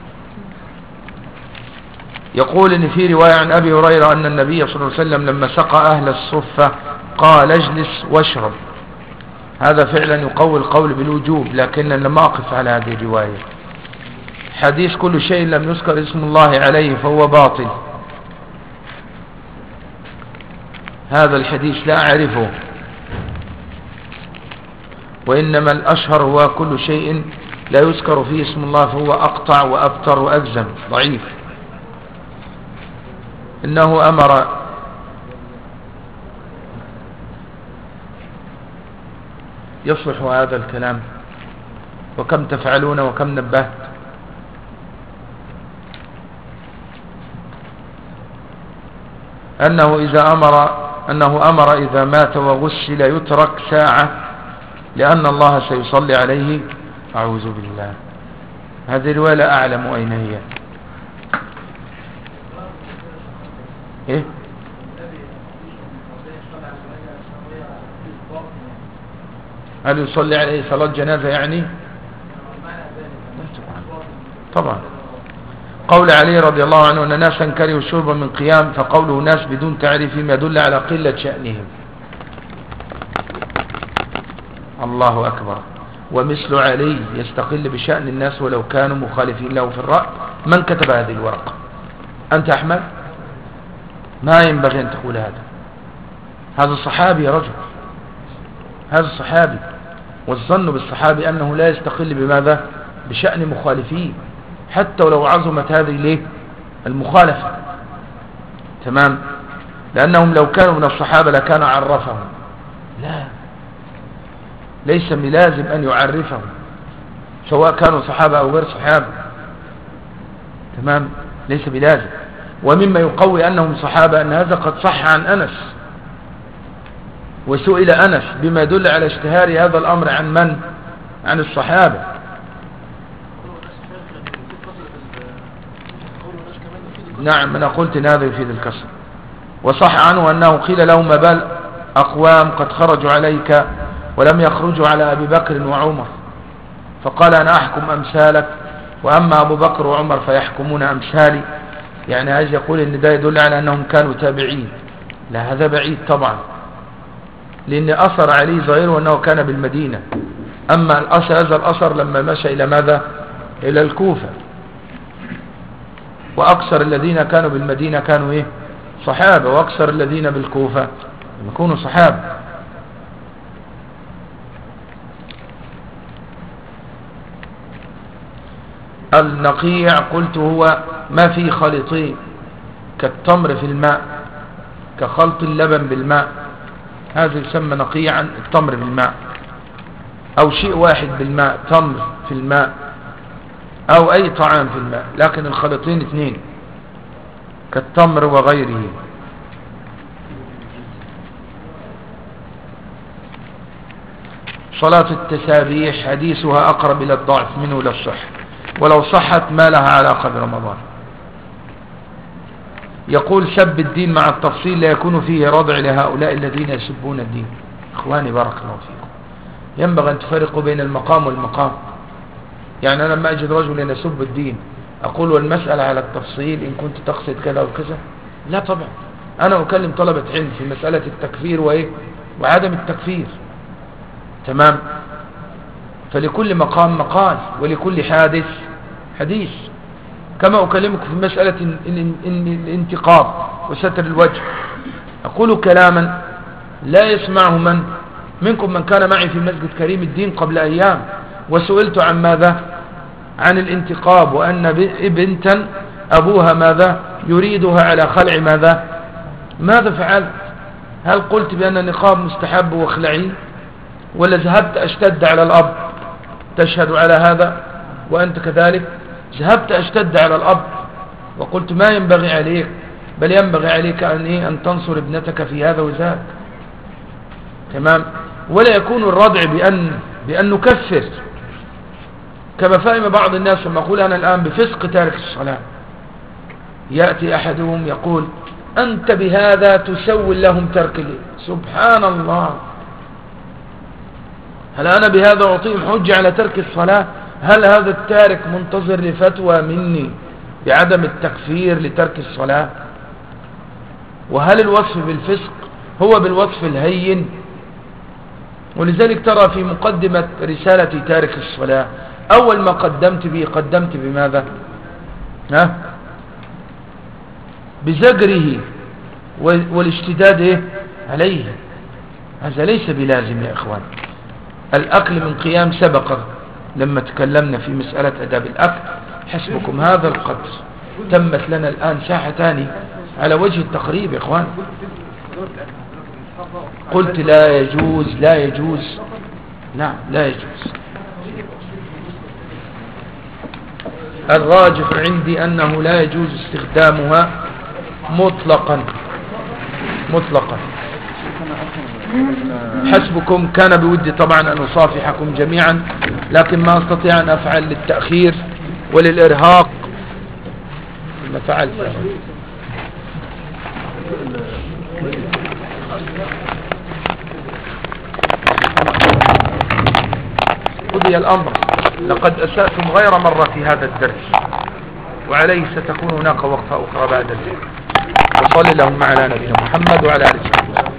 يقول إن في رواية عن أبي هريرة أن النبي صلى الله عليه وسلم لما سقى أهل الصفة قال اجلس واشرب. هذا فعلا يقوي القول بالوجوب، لكن لما أقف على هذه الرواية. حديث كل شيء لم يذكر اسم الله عليه فهو باطل، هذا الحديث لا أعرفه، وإنما الأشهر هو كل شيء لا يذكر فيه اسم الله فهو أقطع وأبتر وأجزم، ضعيف. إنه أمر يصلح هذا الكلام، وكم تفعلون وكم نبهت. أنه أمر إذا مات وغسل يترك ساعة لأن الله سيصلي عليه. أعوذ بالله، هذه الرواية لا أعلم أين هي. إيه؟ هل يصلي عليه صلاة جنازة يعني؟ طبعا. قول علي رضي الله عنه أن ناسا كرهوا الشرب من قيام، فقوله ناس بدون تعريفهم يدل على قلة شأنهم. الله أكبر. ومثل علي يستقل بشأن الناس ولو كانوا مخالفين له في الرأي. من كتب هذه الورقة؟ أنت أحمد؟ ما ينبغي أن تقول هذا صحابي يا رجل، هذا صحابي، والظن بالصحابي أنه لا يستقل بماذا؟ بشأن مخالفين، حتى ولو عظمت هذه ليه المخالفة. تمام، لأنهم لو كانوا من الصحابة لكان عرفهم. لا، ليس ملازم أن يعرفهم سواء كانوا صحابة أو غير صحابة. تمام، ليس بلازم. ومما يقوي أنهم صحابة أن هذا قد صح عن أنس، وسئل أنس بما يدل على اشتهار هذا الأمر عن من؟ عن الصحابة. نعم، أنا قلت إن هذا يفيد الكسر. وصح عنه أنه قيل له ما بال أقوام قد خرجوا عليك ولم يخرجوا على أبي بكر وعمر، فقال أنا أحكم أمثالك، وأما أبو بكر وعمر فيحكمون أمثالي. يعني عايز يقول إن ده يدل على أنهم كانوا تابعين. لا، هذا بعيد طبعا، لأن أثر عليه ظاهره أنه كان بالمدينة. أما هذا الأثر لما مشى إلى ماذا؟ إلى الكوفة. وأكثر الذين كانوا بالمدينة كانوا إيه؟ صحابة، وأكثر الذين بالكوفة يكونوا صحابة. النقيع قلت هو ما فيه خليطين كالتمر في الماء، كخلط اللبن بالماء، هذا يسمى نقيعا التمر بالماء. أو شيء واحد بالماء، تمر في الماء أو أي طعام في الماء، لكن الخليطين اثنين كالتمر وغيره. صلاة التسابيح حديثها أقرب إلى الضعف منه إلى الصحة، ولو صحت ما لها علاقة برمضان. يقول سب الدين مع التفصيل لا يكون فيه ردع لهؤلاء الذين يسبون الدين. إخواني بارك الله فيكم، ينبغي أن تفرقوا بين المقام والمقام. يعني أنا لما أجد رجل يسب الدين أقول والمسألة على التفصيل إن كنت تقصد كذا وكذا؟ لا طبعا، أنا أكلم طلبة علم في مسألة التكفير وعدم التكفير. تمام؟ فلكل مقام مقال ولكل حادث حديث. كما أكلمك في مسألة الانتقاب وستر الوجه، أقول كلاما لا يسمعه منكم من كان معي في مسجد كريم الدين قبل أيام، وسئلت عن ماذا؟ عن الانتقاب، وأن بنتا أبوها ماذا؟ يريدها على خلع ماذا فعلت؟ هل قلت بأن النقاب مستحب واخلعي، ولا ذهبت أشتد على الأب؟ تشهد على هذا وأنت كذلك. ذهبت أشتد على الأب وقلت ما ينبغي عليك، بل ينبغي عليك أن تنصر ابنتك في هذا وذاك. تمام؟ ولا يكون الردع بأن نكفر كما فهم بعض الناس لما أقول أنا الآن بفسق تارك الصلاة. يأتي أحدهم يقول أنت بهذا تسول لهم ترك سبحان الله، هل أنا بهذا أعطيهم حجة على ترك الصلاة؟ هل هذا التارك منتظر لفتوى مني بعدم التكفير لترك الصلاة؟ وهل الوصف بالفسق هو بالوصف الهين؟ ولذلك ترى في مقدمة رسالة تارك الصلاة أول ما قدمت بماذا؟ بزجره والاشتداد عليه. هذا ليس بلازم يا إخوان. الأكل من قيام سبق لما تكلمنا في مسألة أداب الأكل. حسبكم هذا القدر، تمت لنا الآن ساعتان على وجه التقريب يا إخوان. قلت لا يجوز نعم لا يجوز. الراجح عندي أنه لا يجوز استخدامها مطلقا. حسبكم. كان بودي طبعا أن أصافحكم جميعا، لكن ما أستطيع أن أفعل للتأخير وللإرهاق ما فعلت. قضي الأمر، لقد أسأتم غير مرة في هذا الدرس، وعليه ستكون هناك وقفة أخرى بعد ذلك. وصلي اللهم على نبينا محمد وعلى آله وصحبه.